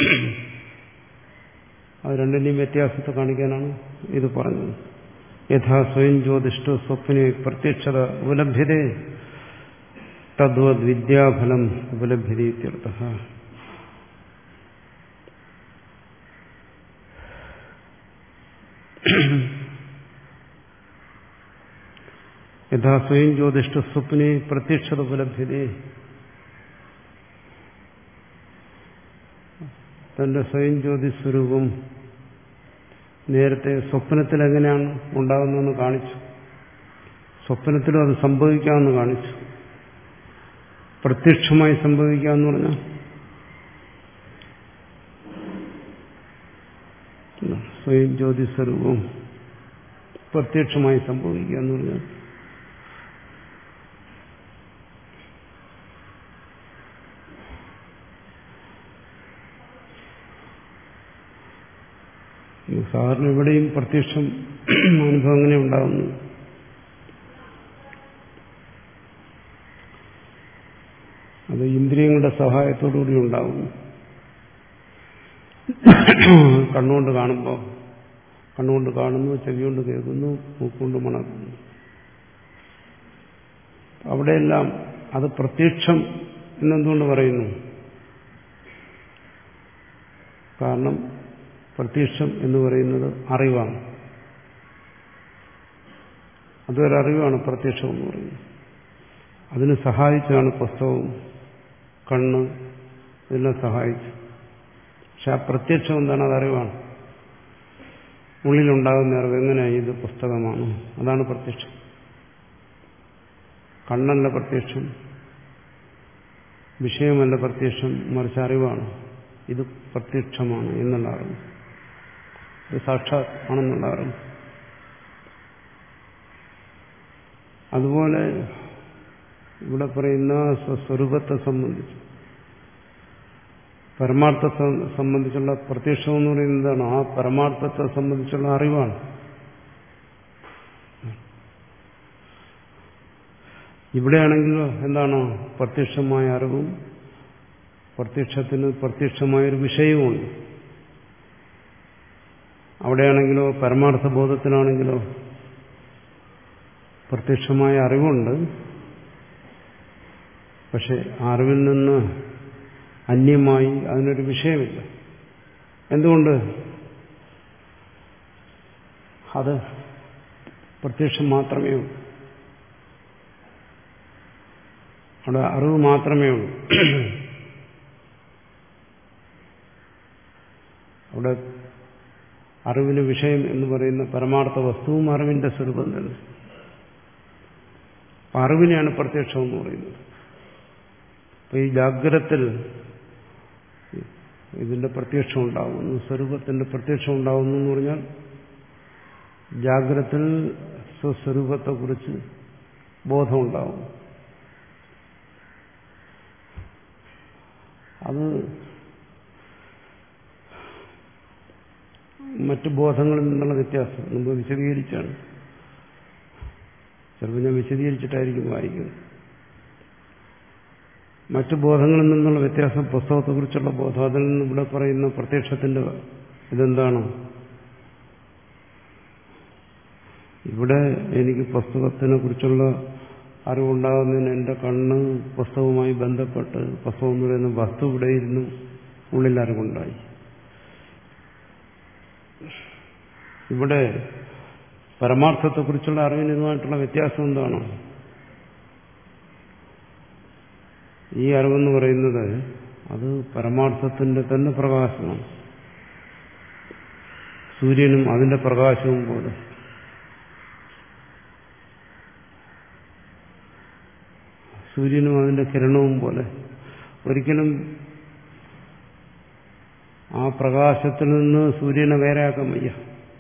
അത് രണ്ടിന്റെയും വ്യത്യാസത്തെ കാണിക്കാനാണ് ഇത് പറഞ്ഞത്. യഥാ സ്വയം ജ്യോതിഷ്ഠ സ്വപ്നെ പ്രത്യക്ഷത ഉപലഭ്യതേ തദ്വദ് വിദ്യാഫലം ഉപലഭ്യതേ ഇത്യർത്ഥഃ. യഥാ സ്വയം ജ്യോതിഷ്ഠ സ്വപ്നെ പ്രത്യക്ഷത ഉപലഭ്യതേ. തന്റെ സ്വയം ജ്യോതി സ്വരൂപം നേരത്തെ സ്വപ്നത്തിൽ എങ്ങനെയാണ് ഉണ്ടാകുന്നതെന്ന് കാണിച്ചു. സ്വപ്നത്തിലും അത് സംഭവിക്കാമെന്ന് കാണിച്ചു. പ്രത്യക്ഷമായി സംഭവിക്കാമെന്ന് പറഞ്ഞാൽ സ്വയം ജ്യോതി സ്വരൂപം പ്രത്യക്ഷമായി സംഭവിക്കുക എന്ന് പറഞ്ഞാൽ സാധാരണ ഇവിടെയും പ്രത്യക്ഷം അനുഭവം അങ്ങനെ ഉണ്ടാകുന്നു. അത് ഇന്ദ്രിയങ്ങളുടെ സഹായത്തോടുകൂടി ഉണ്ടാകുന്നു. കണ്ണുകൊണ്ട് കാണുമ്പോൾ കണ്ണുകൊണ്ട് കാണുന്നു, ചെവികൊണ്ട് കേൾക്കുന്നു, മൂക്കുകൊണ്ട് മണക്കുന്നു. അവിടെയെല്ലാം അത് പ്രത്യക്ഷം എന്നെന്തുകൊണ്ട് പറയുന്നു? കാരണം പ്രത്യക്ഷം എന്ന് പറയുന്നത് അറിവാണ്. അതൊരറിവാണ് പ്രത്യക്ഷം എന്ന് പറയുന്നത്. അതിന് സഹായിച്ചാണ് പുസ്തകവും കണ്ണ് ഇതെല്ലാം സഹായിച്ചു. പക്ഷെ ആ പ്രത്യക്ഷം എന്താണ്? അതറിവാണ്. ഉള്ളിലുണ്ടാകുന്ന അറിവ്. എങ്ങനെ ഇത് പുസ്തകമാണ്, അതാണ് പ്രത്യക്ഷം. കണ്ണല്ല പ്രത്യക്ഷം, വിഷയമല്ല പ്രത്യക്ഷം, മറിച്ച് അറിവാണ്. ഇത് പ്രത്യക്ഷമാണ് എന്നുള്ള അറിവ്, ഇത് സാക്ഷാത് ആണെന്നുള്ള അറിവ്. അതുപോലെ ഇവിടെ പറയുന്ന സ്വസ്വരൂപത്തെ സംബന്ധിച്ച് പരമാർത്ഥത്തെ സംബന്ധിച്ചുള്ള പ്രത്യക്ഷം എന്ന് പറയുന്നത് എന്താണ്? ആ പരമാർത്ഥത്തെ സംബന്ധിച്ചുള്ള അറിവാണ്. ഇവിടെയാണെങ്കിലോ എന്താണ്? പ്രത്യക്ഷമായ അറിവും പ്രത്യക്ഷത്തിന് പ്രത്യക്ഷമായൊരു വിഷയവുമുണ്ട്. അവിടെയാണെങ്കിലോ പരമാർത്ഥ ബോധത്തിനാണെങ്കിലോ പ്രത്യക്ഷമായ അറിവുണ്ട്. പക്ഷെ അറിവിൽ നിന്ന് അന്യമായി അതിനൊരു വിഷയമില്ല. എന്തുകൊണ്ട്? അത് പ്രത്യക്ഷം മാത്രമേ ഉള്ളൂ. അവിടെ അറിവ് മാത്രമേ ഉള്ളൂ. അവിടെ അറിവിന് വിഷയം എന്ന് പറയുന്ന പരമാർത്ഥ വസ്തുവും അറിവിന്റെ സ്വരൂപം തന്നെ. അറിവിനെയാണ് പ്രത്യക്ഷം എന്ന് പറയുന്നത്. അപ്പൊ ഈ ജാഗ്രത്തിൽ ഇതിന്റെ പ്രത്യക്ഷം ഉണ്ടാകുന്നു, സ്വരൂപത്തിന്റെ പ്രത്യക്ഷം ഉണ്ടാകുന്നു എന്ന് പറഞ്ഞാൽ ജാഗ്രത്തിൽ സ്വസ്വരൂപത്തെക്കുറിച്ച് ബോധമുണ്ടാകും. അത് മറ്റു ബോധങ്ങളിൽ നിന്നുള്ള വ്യത്യാസം മുമ്പ് വിശദീകരിച്ചാണ്. ചിലപ്പോൾ ഞാൻ വിശദീകരിച്ചിട്ടായിരിക്കും വായിക്കുന്നത്. മറ്റു ബോധങ്ങളിൽ നിന്നുള്ള വ്യത്യാസം പുസ്തകത്തെക്കുറിച്ചുള്ള ബോധം. അതിൽ നിന്ന് ഇവിടെ പറയുന്ന പ്രത്യക്ഷത്തിന്റെ ഇതെന്താണ്? ഇവിടെ എനിക്ക് പുസ്തകത്തിനെ കുറിച്ചുള്ള അറിവുണ്ടാകുന്നതിന് എൻ്റെ കണ്ണ് പുസ്തകവുമായി ബന്ധപ്പെട്ട് പുസ്തകം എന്ന് പറയുന്ന വസ്തു ഇവിടെ ഇരുന്നു ഉള്ളിൽ അറിവുണ്ടായി. ഇവിടെ പരമാർത്ഥത്തെക്കുറിച്ചുള്ള അറിവിന് ഇതുമായിട്ടുള്ള വ്യത്യാസം എന്താണ്? ഈ അറിവെന്ന് പറയുന്നത് അത് പരമാർത്ഥത്തിന്റെ തന്നെ പ്രകാശമാണ്. സൂര്യനും അതിന്റെ പ്രകാശവും പോലെ. സൂര്യനും അതിന്റെ കിരണവും പോലെ. ഒരിക്കലും ആ പ്രകാശത്തിൽ നിന്ന് സൂര്യനെ വേറെയാക്കാൻ വയ്യ.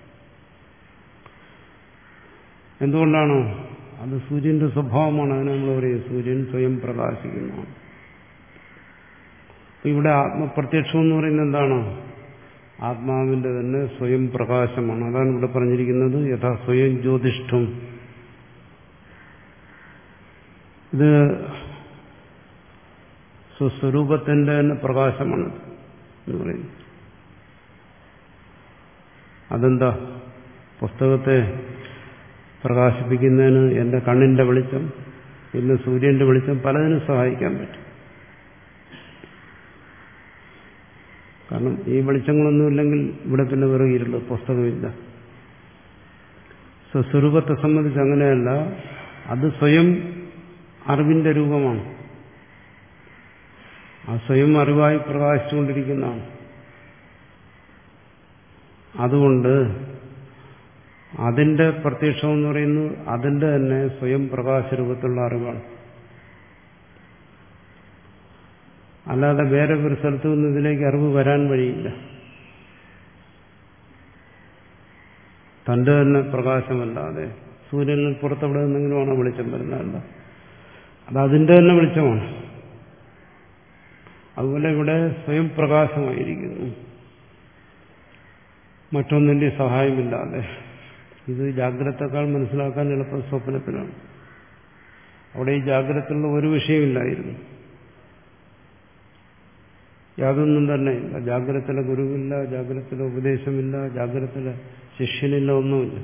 എന്തുകൊണ്ടാണ്? അത് സൂര്യന്റെ സ്വഭാവമാണ്. അതിനെ നമ്മൾ പറയും സൂര്യൻ സ്വയം പ്രകാശിക്കുന്നതാണ്. ഇവിടെ ആത്മപ്രത്യക്ഷം എന്ന് പറയുന്നത് എന്താണ്? ആത്മാവിന്റെ തന്നെ സ്വയം പ്രകാശമാണ്. അതാണ് ഇവിടെ പറഞ്ഞിരിക്കുന്നത് യഥാ സ്വയം ജ്യോതിഷ്ഠം. ഇത് സ്വസ്വരൂപത്തിന്റെ തന്നെ പ്രകാശമാണ് എന്ന് പറയുന്നു. അതെന്താ? പുസ്തകത്തെ പ്രകാശിപ്പിക്കുന്നതിന് എൻ്റെ കണ്ണിന്റെ വെളിച്ചം, പിന്നെ സൂര്യന്റെ വെളിച്ചം പലതിനും സഹായിക്കാൻ പറ്റും. കാരണം ഈ വെളിച്ചങ്ങളൊന്നുമില്ലെങ്കിൽ ഇവിടെ പിന്നെ വെറും ഇരുള്, പുസ്തകമില്ല. സ്വസ്വരൂപത്തെ സംബന്ധിച്ച് അങ്ങനെയല്ല. അത് സ്വയം അറിവിന്റെ രൂപമാണ്. ആ സ്വയം അറിവായി പ്രകാശിച്ചുകൊണ്ടിരിക്കുന്നതാണ്. അതുകൊണ്ട് അതിന്റെ പ്രത്യക്ഷം എന്ന് പറയുന്നത് അതിന്റെ തന്നെ സ്വയം പ്രകാശരൂപത്തിലുള്ള അറിവാണ്. അല്ലാതെ വേറെ ഒരു സ്ഥലത്തു നിന്ന് ഇതിലേക്ക് അറിവ് വരാൻ വഴിയില്ല. തന്റെ തന്നെ പ്രകാശമല്ലാതെ സൂര്യനിൽ പുറത്തെവിടെ നിന്നെങ്കിലുമാണ് വെളിച്ചം വരുന്നതല്ല, അത് അതിന്റെ തന്നെ വെളിച്ചമാണ്. അതുപോലെ ഇവിടെ സ്വയം പ്രകാശമായിരിക്കുന്നു, മറ്റൊന്നിന്റെ സഹായമില്ലാതെ. ഇത് ജാഗ്രതക്കാൾ മനസ്സിലാക്കാൻ എളുപ്പം സ്വപ്നത്തിലാണ്. അവിടെ ഈ ജാഗ്രതയുള്ള ഒരു വിഷയമില്ലായിരുന്നു, യാതൊന്നും തന്നെ ഇല്ല. ജാഗ്രതത്തിലെ ഗുരുവില്ല, ജാഗ്രതത്തിലെ ഉപദേശമില്ല, ജാഗ്രതത്തിലെ ശിഷ്യനില്ല, ഒന്നുമില്ല.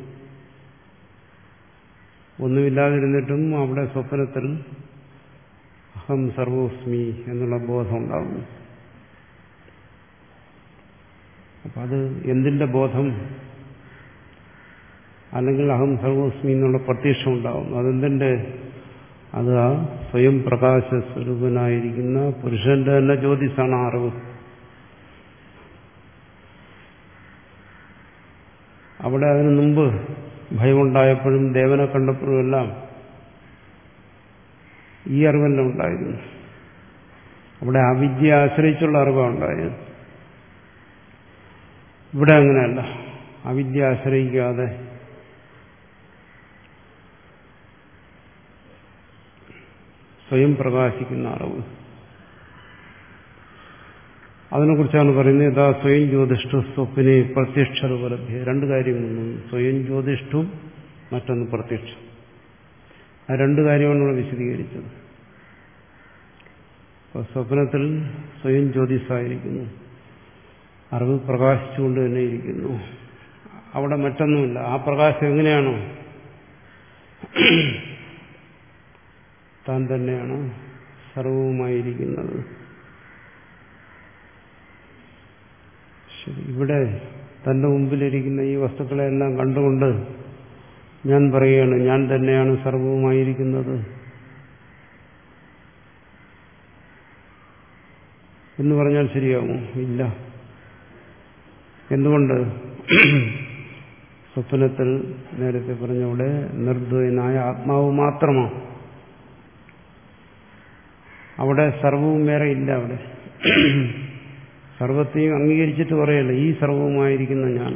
ഒന്നുമില്ലാതിരുന്നിട്ടും അവിടെ സ്വപ്നത്തിൽ അഹം സർവോസ്മി എന്നുള്ള ബോധം ഉണ്ടാകുന്നു. അപ്പം അത് എന്തിന്റെ ബോധം? അല്ലെങ്കിൽ അഹം സർവോസ്മി എന്നുള്ള പ്രത്യക്ഷം ഉണ്ടാകുന്നു. അതെന്തിന്റെ? അത് ആ സ്വയം പ്രകാശ സ്വരൂപനായിരിക്കുന്ന പുരുഷന്റെ തന്നെ ജ്യോതിസാണ് അറിവ്. അവിടെ അതിനു മുമ്പ് ഭയമുണ്ടായപ്പോഴും ദേവനെ കണ്ടപ്പോഴും എല്ലാം ഈ അറിവെല്ലാം ഉണ്ടായിരുന്നു. അവിടെ അവിദ്യയെ ആശ്രയിച്ചുള്ള അറിവാണ് ഉണ്ടായത്. ഇവിടെ അങ്ങനെയല്ല, അവിദ്യ ആശ്രയിക്കാതെ സ്വയം പ്രകാശിക്കുന്ന അറിവ്. അതിനെക്കുറിച്ചാണ് പറയുന്നത്. യഥാ സ്വയം ജ്യോതിഷ്ഠു സ്വപ്നെ പ്രത്യക്ഷരൂപലഭ്യ. രണ്ട് കാര്യങ്ങളൊന്നും, സ്വയം ജ്യോതിഷ്ഠും മറ്റൊന്ന് പ്രത്യക്ഷം. ആ രണ്ട് കാര്യമാണ് ഇവിടെ വിശദീകരിച്ചത്. അപ്പോൾ സ്വപ്നത്തിൽ സ്വയം ജ്യോതിസായിരിക്കുന്നു, അറിവ് പ്രകാശിച്ചുകൊണ്ട് തന്നെ ഇരിക്കുന്നു. അവിടെ മറ്റൊന്നുമില്ല. ആ പ്രകാശം എങ്ങനെയാണോ താൻ തന്നെയാണ് സർവവുമായിരിക്കുന്നത്. ശരി, ഇവിടെ തന്റെ മുമ്പിലിരിക്കുന്ന ഈ വസ്തുക്കളെല്ലാം കണ്ടുകൊണ്ട് ഞാൻ പറയുകയാണ് ഞാൻ തന്നെയാണ് സർവവുമായിരിക്കുന്നത് എന്ന് പറഞ്ഞാൽ ശരിയാകുമോ? ഇല്ല. എന്തുകൊണ്ട്? സ്വപ്നത്തിൽ നേരത്തെ പറഞ്ഞവിടെ നിർദ്വയനായ ആത്മാവ് മാത്രമാണ്. അവിടെ സർവവും വേറെ ഇല്ല. അവിടെ സർവത്തെയും അംഗീകരിച്ചിട്ട് പറയല്ല ഈ സർവവുമായിരിക്കുന്ന ഞാൻ.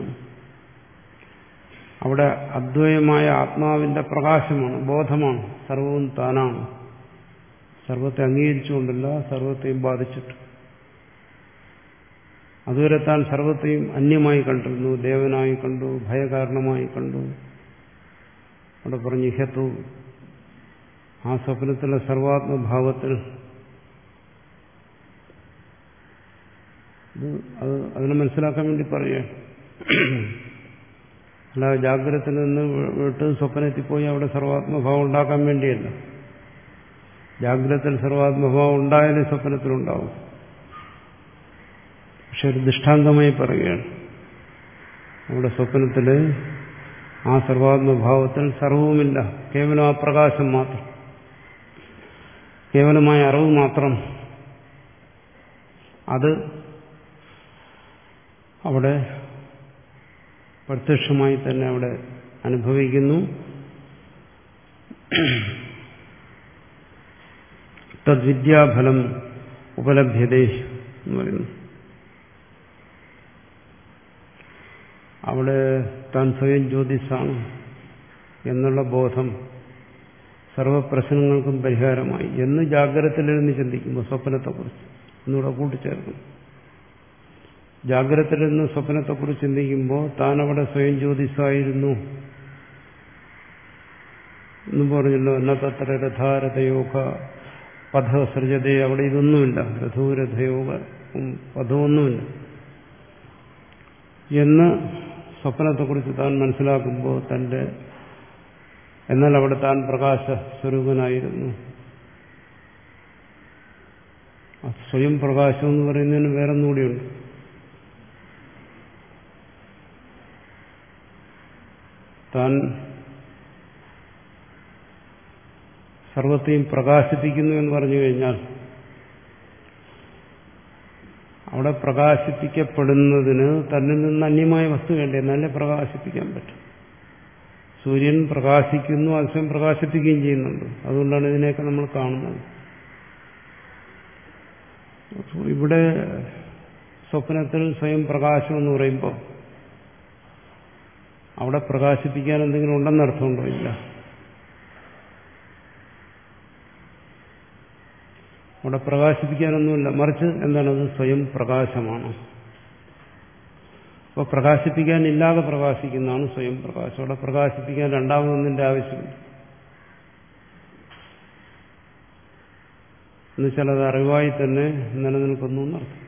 അവിടെ അദ്വയമായ ആത്മാവിന്റെ പ്രകാശമാണ്, ബോധമാണ്, സർവവും താനാണ്. സർവത്തെ അംഗീകരിച്ചുകൊണ്ടല്ല, സർവത്തെയും ബാധിച്ചിട്ട്. അതുവരെ താൻ സർവത്തെയും അന്യമായി കണ്ടിരുന്നു, ദേവനായി കണ്ടു, ഭയകാരണമായി കണ്ടു. അവിടെ പറഞ്ഞു ഹ്യത്തു. ആ സ്വപ്നത്തിലെ സർവാത്മഭാവത്തിൽ അത് അതിനെ മനസ്സിലാക്കാൻ വേണ്ടി പറയുകയാണ്. അല്ലാതെ ജാഗ്രതത്തിൽ നിന്ന് വിട്ട് സ്വപ്നത്തിൽ പോയി അവിടെ സർവാത്മഭാവം ഉണ്ടാക്കാൻ വേണ്ടിയല്ല. ജാഗ്രതത്തിൽ സർവാത്മഭാവം ഉണ്ടായാലേ സ്വപ്നത്തിലുണ്ടാവും. പക്ഷെ ഒരു ദൃഷ്ടാന്തമായി പറയുകയാണ്. അവിടെ സ്വപ്നത്തിൽ ആ സർവാത്മഭാവത്തിൽ സർവവുമില്ല, കേവലം ആ പ്രകാശം മാത്രം, കേവലമായ അറിവ് മാത്രം. അത് അവിടെ പ്രത്യക്ഷമായി തന്നെ അവിടെ അനുഭവിക്കുന്നു. തദ്വിദ്യാഫലം ഉപലഭ്യതേ എന്ന് പറയുന്നു. അവിടെ താൻ സ്വയം ജ്യോതിസാണ് എന്നുള്ള ബോധം സർവപ്രശ്നങ്ങൾക്കും പരിഹാരമായി എന്ന് ജാഗ്രതത്തിലിരുന്ന് ചിന്തിക്കുമ്പോൾ സ്വപ്നത്തെക്കുറിച്ച് ഒന്നുകൂടെ കൂട്ടിച്ചേർക്കും. ജാഗ്രതത്തിലിരുന്ന് സ്വപ്നത്തെക്കുറിച്ച് ചിന്തിക്കുമ്പോൾ താൻ അവിടെ സ്വയം ജ്യോതിസായിരുന്നു എന്ന് പറഞ്ഞല്ലോ. എന്നതത്ര രഥാരഥയോഗ പഥസൃജതേ. അവിടെ ഇതൊന്നുമില്ല, രഥോരഥയോഗ പഥമൊന്നുമില്ല എന്ന് സ്വപ്നത്തെക്കുറിച്ച് താൻ മനസ്സിലാക്കുമ്പോൾ തന്റെ എന്നാൽ അവിടെ താൻ പ്രകാശ സ്വരൂപനായിരുന്നു. സ്വയം പ്രകാശം എന്ന് പറയുന്നതിന് വേറൊന്നുകൂടിയുണ്ട്. താൻ സർവത്തെയും പ്രകാശിപ്പിക്കുന്നു എന്ന് പറഞ്ഞു കഴിഞ്ഞാൽ അവിടെ പ്രകാശിപ്പിക്കപ്പെടുന്നതിന് തന്നിൽ നിന്ന് അന്യമായ വസ്തു വേണ്ടേ, എന്നാലേ പ്രകാശിപ്പിക്കാൻ പറ്റും. സൂര്യൻ പ്രകാശിക്കുന്നു, അത് സ്വയം പ്രകാശിപ്പിക്കുകയും ചെയ്യുന്നുണ്ട്. അതുകൊണ്ടാണ് ഇതിനെയൊക്കെ നമ്മൾ കാണുന്നത്. ഇവിടെ സ്വപ്നത്തിൽ സ്വയം പ്രകാശം എന്ന് പറയുമ്പോൾ അവിടെ പ്രകാശിപ്പിക്കാൻ എന്തെങ്കിലും ഉണ്ടെന്നർത്ഥമുണ്ടോ? ഇല്ല. അവിടെ പ്രകാശിപ്പിക്കാനൊന്നുമില്ല. മറിച്ച് എന്താണത്? സ്വയം പ്രകാശമാണ്. അപ്പോൾ പ്രകാശിപ്പിക്കാനില്ലാതെ പ്രകാശിക്കുന്നതാണ് സ്വയം പ്രകാശം. അവിടെ പ്രകാശിപ്പിക്കാൻ രണ്ടാമതൊന്നിന്റെ ആവശ്യമില്ല. എന്നുവെച്ചാൽ അത് അറിവായി തന്നെ നിലനിൽക്കുന്നു എന്നർത്ഥം.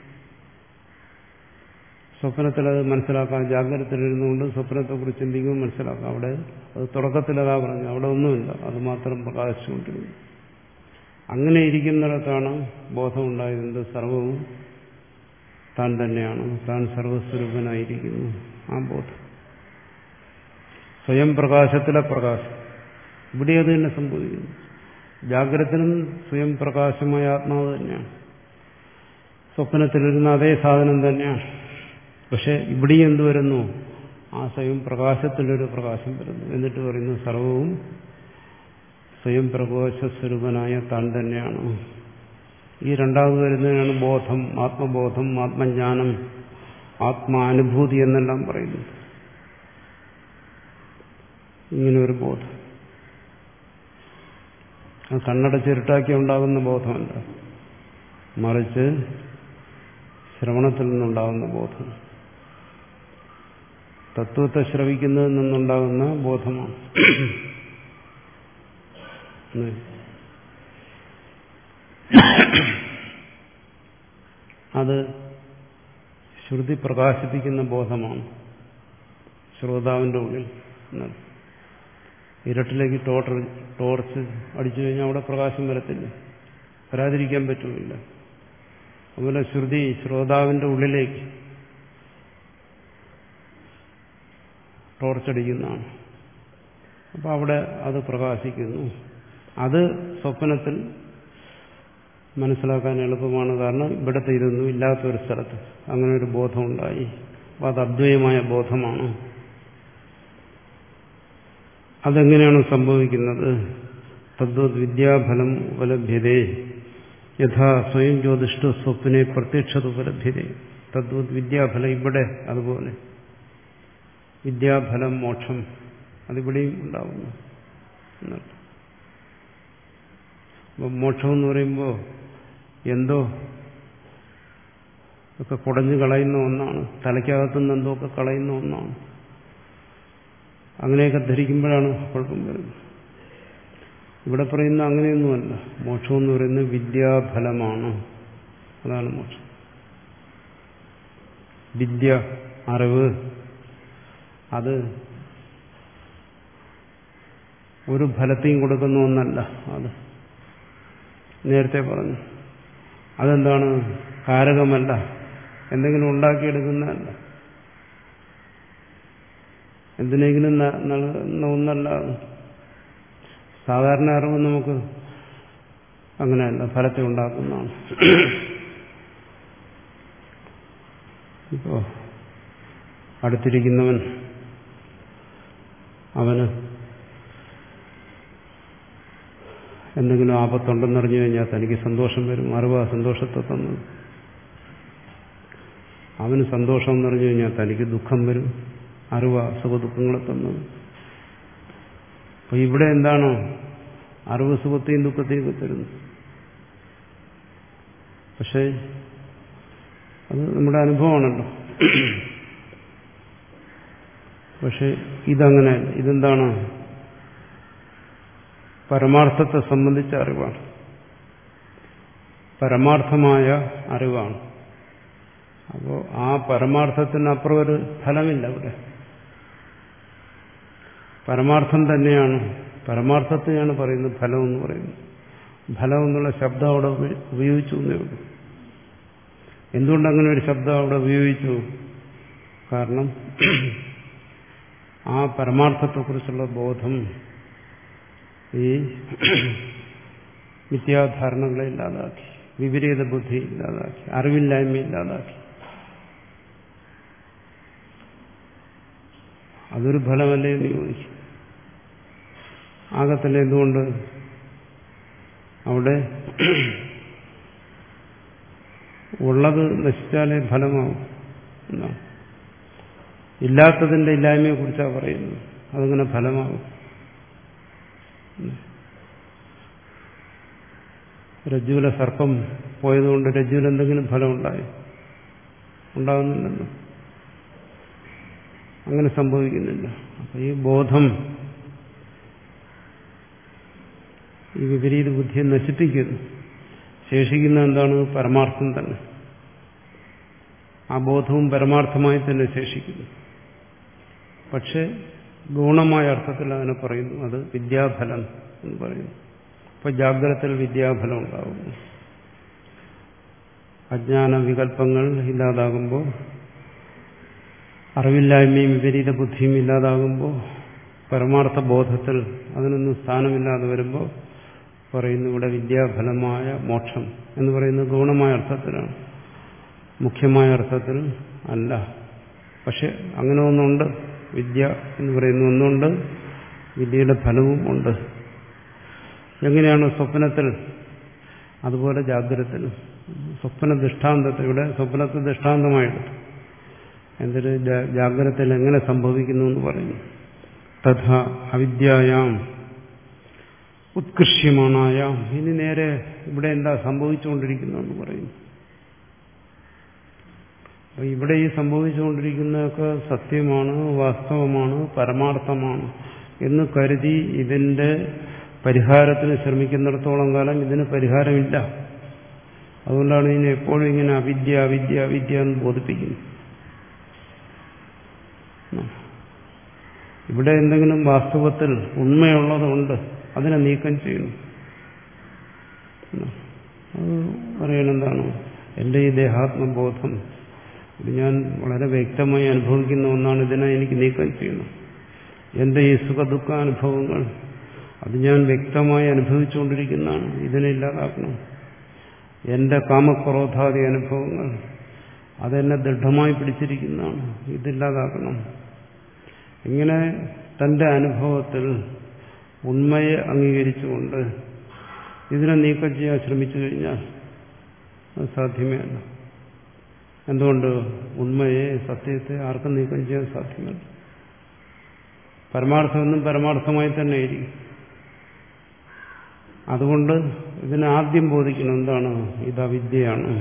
സ്വപ്നത്തിൽ അത് മനസ്സിലാക്കാം. ജാഗ്രതയിലിരുന്നുകൊണ്ട് സ്വപ്നത്തെക്കുറിച്ച് ചിന്തിക്കുമ്പോൾ മനസ്സിലാക്കാം. അവിടെ അത് തുടക്കത്തിലതാ പറഞ്ഞു, അവിടെ ഒന്നുമില്ല, അത് മാത്രം പ്രകാശിച്ചുകൊണ്ടിരുന്നു. അങ്ങനെ ഇരിക്കുന്നിടത്താണ് ബോധം ഉണ്ടായത്. സർവവും താൻ തന്നെയാണ്, താൻ സർവസ്വരൂപനായിരിക്കുന്നു. ആ ബോധം സ്വയം പ്രകാശത്തിലെ പ്രകാശം. ഇവിടെ അത് തന്നെ സംഭവിക്കുന്നു. ജാഗ്രതത്തിനും സ്വയം പ്രകാശമായ ആത്മാവ് തന്നെയാണ്, സ്വപ്നത്തിലിരുന്ന അതേ സാധനം തന്നെയാണ്. പക്ഷെ ഇവിടെയും എന്ത് വരുന്നു? ആ സ്വയം പ്രകാശത്തിലൊരു പ്രകാശം വരുന്നു. എന്നിട്ട് പറയുന്നു സർവവും സ്വയം പ്രകാശസ്വരൂപനായ താൻ തന്നെയാണ്. ഈ രണ്ടാമത് വരുന്നതിനാണ് ബോധം, ആത്മബോധം, ആത്മജ്ഞാനം, ആത്മാനുഭൂതി എന്നെല്ലാം പറയുന്നു. ഇങ്ങനൊരു ബോധം അത് കണ്ണടച്ചിരുട്ടാക്കി ഉണ്ടാകുന്ന ബോധമല്ല, മറിച്ച് ശ്രവണത്തിൽ നിന്നുണ്ടാകുന്ന ബോധം, തത്വത്തെ ശ്രവിക്കുന്നതിൽ നിന്നുണ്ടാകുന്ന ബോധമാണ്. അത് ശ്രുതി പ്രകാശിപ്പിക്കുന്ന ബോധമാണ് ശ്രോതാവിന്റെ ഉള്ളിൽ. ഇരട്ടിലേക്ക് ടോർച്ച് അടിച്ചു കഴിഞ്ഞാൽ അവിടെ പ്രകാശം വരത്തില്ല, വരാതിരിക്കാൻ പറ്റുന്നില്ല. അതുപോലെ ശ്രുതി ശ്രോതാവിന്റെ ഉള്ളിലേക്ക് ടോർച്ചടിക്കുന്നതാണ്. അപ്പോൾ അവിടെ അത് പ്രകാശിക്കുന്നു. അത് സ്വപ്നത്തിൽ മനസ്സിലാക്കാൻ എളുപ്പമാണ്. കാരണം ഇവിടത്തെ ഇതൊന്നും ഇല്ലാത്തൊരു സ്ഥലത്ത് അങ്ങനെ ഒരു ബോധം ഉണ്ടായി. അപ്പോൾ അത് അദ്വൈതമായ ബോധമാണ്. അതെങ്ങനെയാണ് സംഭവിക്കുന്നത്? തദ്വത് വിദ്യാഫലം ഉപലഭ്യതേ യഥാ സ്വയം ജ്യോതിഷ്ഠ സ്വപ്നെ പ്രത്യക്ഷത ഉപലഭ്യതേ. തദ്വത് വിദ്യാഫലം ഇവിടെ അതുപോലെ വിദ്യാഫലം മോക്ഷം അതിവിടെയും ഉണ്ടാവുന്നു. അപ്പം മോക്ഷം എന്ന് പറയുമ്പോൾ എന്തോ ഒക്കെ കുടഞ്ഞു കളയുന്ന ഒന്നാണ്, തലയ്ക്കകത്തുനിന്ന് എന്തോ ഒക്കെ കളയുന്ന ഒന്നാണ്. അങ്ങനെയൊക്കെ ധരിക്കുമ്പോഴാണ് കുഴപ്പം വരുന്നത്. ഇവിടെ പറയുന്ന അങ്ങനെയൊന്നുമല്ല. മോക്ഷം എന്ന് പറയുന്നത് വിദ്യാഫലമാണ്. അതാണ് മോക്ഷം. വിദ്യ, അറിവ്, അത് ഒരു ഫലത്തെയും കൊടുക്കുന്ന ഒന്നല്ല. അത് നേരത്തെ പറഞ്ഞു. അതെന്താണ്? കാരകമല്ല, എന്തെങ്കിലും ഉണ്ടാക്കിയെടുക്കുന്നതല്ല, എന്തിനെങ്കിലും നൽകുന്ന ഒന്നല്ല. സാധാരണ അറിവ് നമുക്ക് അങ്ങനെയല്ല, ഫലത്തെ ഉണ്ടാക്കുന്നതാണ്. ഇപ്പോ അടുത്തിരിക്കുന്നവൻ അവന് എന്തെങ്കിലും ആപത്തുണ്ടെന്നറിഞ്ഞു കഴിഞ്ഞാൽ തനിക്ക് സന്തോഷം വരും. അറിവ് ആ സന്തോഷത്തെ തന്നത്. അവന് സന്തോഷം എന്നറിഞ്ഞു കഴിഞ്ഞാൽ തനിക്ക് ദുഃഖം വരും. അറിവ് സുഖദുഃഖങ്ങളെ തന്നത്. അപ്പൊ ഇവിടെ എന്താണ്? അറിവ് സുഖത്തെയും ദുഃഖത്തെയും ഒക്കെ തരുന്നു. പക്ഷേ അത് നമ്മുടെ അനുഭവമാണല്ലോ. പക്ഷെ ഇതങ്ങനെ, ഇതെന്താണ്? പരമാർത്ഥത്തെ സംബന്ധിച്ച അറിവാണ്, പരമാർത്ഥമായ അറിവാണ്. അപ്പോൾ ആ പരമാർത്ഥത്തിനപ്പുറം ഒരു ഫലമില്ല ഇവിടെ. പരമാർത്ഥം തന്നെയാണ്. പരമാർത്ഥത്തെയാണ് പറയുന്നത് ഫലം എന്ന് പറയുന്നത്. ഫലം എന്നുള്ള ശബ്ദം അവിടെ ഉപയോഗിച്ചു എന്നേ ഉള്ളൂ. എന്തുകൊണ്ടങ്ങനെ ഒരു ശബ്ദം അവിടെ ഉപയോഗിച്ചു? കാരണം ആ പരമാർത്ഥത്തെക്കുറിച്ചുള്ള ബോധം ഈ മിഥ്യാധാരണകളെ ഇല്ലാതാക്കി, വിപരീത ബുദ്ധി ഇല്ലാതാക്കി, അറിവില്ലായ്മ ഇല്ലാതാക്കി. അതൊരു ഫലമല്ലേ എന്ന് ചോദിക്കും. ആകത്തില്ല. എന്തുകൊണ്ട്? അവിടെ ഉള്ളത് നശിച്ചാലേ ഫലമാവും എന്നാണ്. ഇല്ലാത്തതിന്റെ ഇല്ലായ്മയെ കുറിച്ചാണ് പറയുന്നത്. അതങ്ങനെ ഫലമാകും. രജ്ജുവിലെ സർപ്പം പോയതുകൊണ്ട് രജ്ജുവിൽ എന്തെങ്കിലും ഫലം ഉണ്ടായി? ഉണ്ടാകുന്നില്ലല്ലോ. അങ്ങനെ സംഭവിക്കുന്നില്ല. അപ്പൊ ഈ ബോധം ഈ വിപരീത ബുദ്ധിയെ നശിപ്പിക്കുന്നു. ശേഷിക്കുന്ന എന്താണ്? പരമാർത്ഥം തന്നെ. ആ ബോധവും പരമാർത്ഥമായി തന്നെ ശേഷിക്കുന്നു. പക്ഷെ ഗുണമായ അർത്ഥത്തിൽ അതിനെ പറയുന്നു. അത് വിദ്യാഫലം എന്ന് പറയുന്നു. ഇപ്പൊ ജാഗ്രതയിൽ വിദ്യാഫലം ഉണ്ടാകുന്നു. അജ്ഞാന വികല്പങ്ങൾ ഇല്ലാതാകുമ്പോൾ, അറിവില്ലായ്മയും വിപരീത ബുദ്ധിയും ഇല്ലാതാകുമ്പോൾ, പരമാർത്ഥ ബോധത്തിൽ അതിനൊന്നും സ്ഥാനമില്ലാതെ വരുമ്പോൾ പറയുന്നു ഇവിടെ വിദ്യാഫലമായ മോക്ഷം എന്ന് പറയുന്നത് ഗുണമായ അർത്ഥത്തിലാണ്, മുഖ്യമായ അർത്ഥത്തിൽ അല്ല. പക്ഷെ അങ്ങനെ ഒന്നുണ്ട്. വിദ്യ എന്ന് പറയുന്ന ഒന്നുണ്ട്, വിദ്യയുടെ ഫലവും ഉണ്ട്. എങ്ങനെയാണ് സ്വപ്നത്തിൽ, അതുപോലെ ജാഗ്രതത്തിലും. സ്വപ്ന ദൃഷ്ടാന്തത്തെ ഇവിടെ സ്വപ്നത്തെ ദൃഷ്ടാന്തമായെടുത്തു. എന്തൊരു ജാഗ്രതയിൽ എങ്ങനെ സംഭവിക്കുന്നു എന്ന് പറയുന്നു. തഥാ അവിദ്യായാം ഉത്കൃഷ്യമാണായാം. ഇനി നേരെ ഇവിടെ എന്താ സംഭവിച്ചുകൊണ്ടിരിക്കുന്നതെന്ന് പറയുന്നു. അപ്പൊ ഇവിടെ ഈ സംഭവിച്ചുകൊണ്ടിരിക്കുന്നതൊക്കെ സത്യമാണ്, വാസ്തവമാണ്, പരമാർത്ഥമാണ് എന്ന് കരുതി ഇതിന്റെ പരിഹാരത്തിന് ശ്രമിക്കുന്നിടത്തോളം കാലം ഇതിന് പരിഹാരമില്ല. അതുകൊണ്ടാണ് ഇതിനെ എപ്പോഴും ഇങ്ങനെ അവിദ്യ അവിദ്യ അവിദ്യ എന്ന് ബോധിപ്പിക്കുന്നത്. ഇവിടെ എന്തെങ്കിലും വാസ്തവത്തിൽ ഉണ്മയുള്ളതുണ്ട്, അതിനെ നീക്കം ചെയ്യുന്നു. അത് പറയണെന്താണ്? എൻ്റെ ഈ ദേഹാത്മബോധം ഇത് ഞാൻ വളരെ വ്യക്തമായി അനുഭവിക്കുന്ന ഒന്നാണ്, ഇതിനെ എനിക്ക് നീക്കം ചെയ്യുന്നു. എൻ്റെ ഈ സുഖദുഃഖാനുഭവങ്ങൾ അത് ഞാൻ വ്യക്തമായി അനുഭവിച്ചുകൊണ്ടിരിക്കുന്നതാണ്, ഇതിനെ ഇല്ലാതാക്കണം. എൻ്റെ കാമക്രോധാദി അനുഭവങ്ങൾ അതെന്നെ ദൃഢമായി പിടിച്ചിരിക്കുന്നതാണ്, ഇതില്ലാതാക്കണം. ഇങ്ങനെ തന്റെ അനുഭവത്തിൽ ഉണ്മയെ അംഗീകരിച്ചുകൊണ്ട് ഇതിനെ നീക്കം ചെയ്യാൻ ശ്രമിച്ചു കഴിഞ്ഞാൽ അത് സാധ്യമേ അല്ല. എന്തുകൊണ്ട്? ഉണ്മയെ, സത്യത്തെ ആർക്കും നീക്കം ചെയ്യാൻ സാധ്യമല്ല. പരമാർത്ഥമെന്നും പരമാർത്ഥമായി തന്നെ ഇരിക്കും. അതുകൊണ്ട് ഇതിനെ ആദ്യം ബോധിക്കണം. എന്താണ്? ഇത് അവിദ്യയാണ്.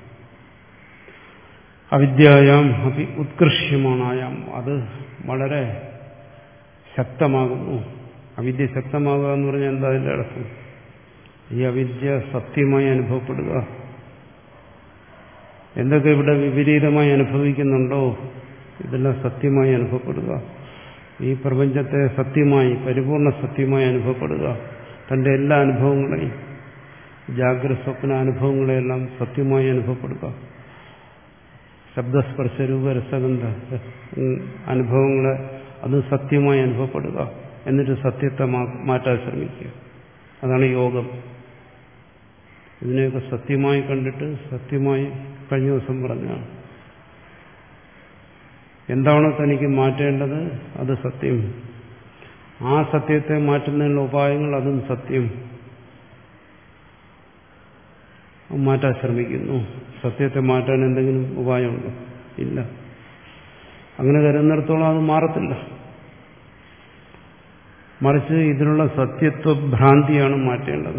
അവിദ്യായാം അപി ഉത്കൃഷ്യമാണായാം. അത് വളരെ ശക്തമാകുന്നു. അവിദ്യ ശക്തമാകുക എന്ന് പറഞ്ഞാൽ എന്താ അതിന്റെ അർത്ഥം? ഈ അവിദ്യ സത്യമായി അനുഭവപ്പെടുക. എന്തൊക്കെ ഇവിടെ വിപരീതമായി അനുഭവിക്കുന്നുണ്ടോ ഇതെല്ലാം സത്യമായി അനുഭവപ്പെടുക. ഈ പ്രപഞ്ചത്തെ സത്യമായി, പരിപൂർണ സത്യമായി അനുഭവപ്പെടുക. തന്റെ എല്ലാ അനുഭവങ്ങളെയും, ജാഗ്രത സ്വപ്ന അനുഭവങ്ങളെയെല്ലാം സത്യമായി അനുഭവപ്പെടുക. ശബ്ദസ്പർശ രൂപ രസഗന്ധ അനുഭവങ്ങളെ അത് സത്യമായി അനുഭവപ്പെടുക. എന്നിട്ട് സത്യത്തെ മാറ്റാൻ ശ്രമിക്കുക. അതാണ് യോഗം. ഇതിനെയൊക്കെ സത്യമായി കണ്ടിട്ട് സത്യമായി കഴിഞ്ഞ ദിവസം പറഞ്ഞാണ്. എന്താണോ തനിക്ക് മാറ്റേണ്ടത് അത് സത്യം. ആ സത്യത്തെ മാറ്റുന്നതിനുള്ള ഉപായങ്ങൾ അതും സത്യം. മാറ്റാൻ ശ്രമിക്കുന്നു. സത്യത്തെ മാറ്റാൻ എന്തെങ്കിലും ഉപായമുണ്ടോ? ഇല്ല. അങ്ങനെ കരുതുന്നിടത്തോളം അത് മാറത്തില്ല. മറിച്ച് ഇതിലുള്ള സത്യത്വ ഭ്രാന്തിയാണ് മാറ്റേണ്ടത്.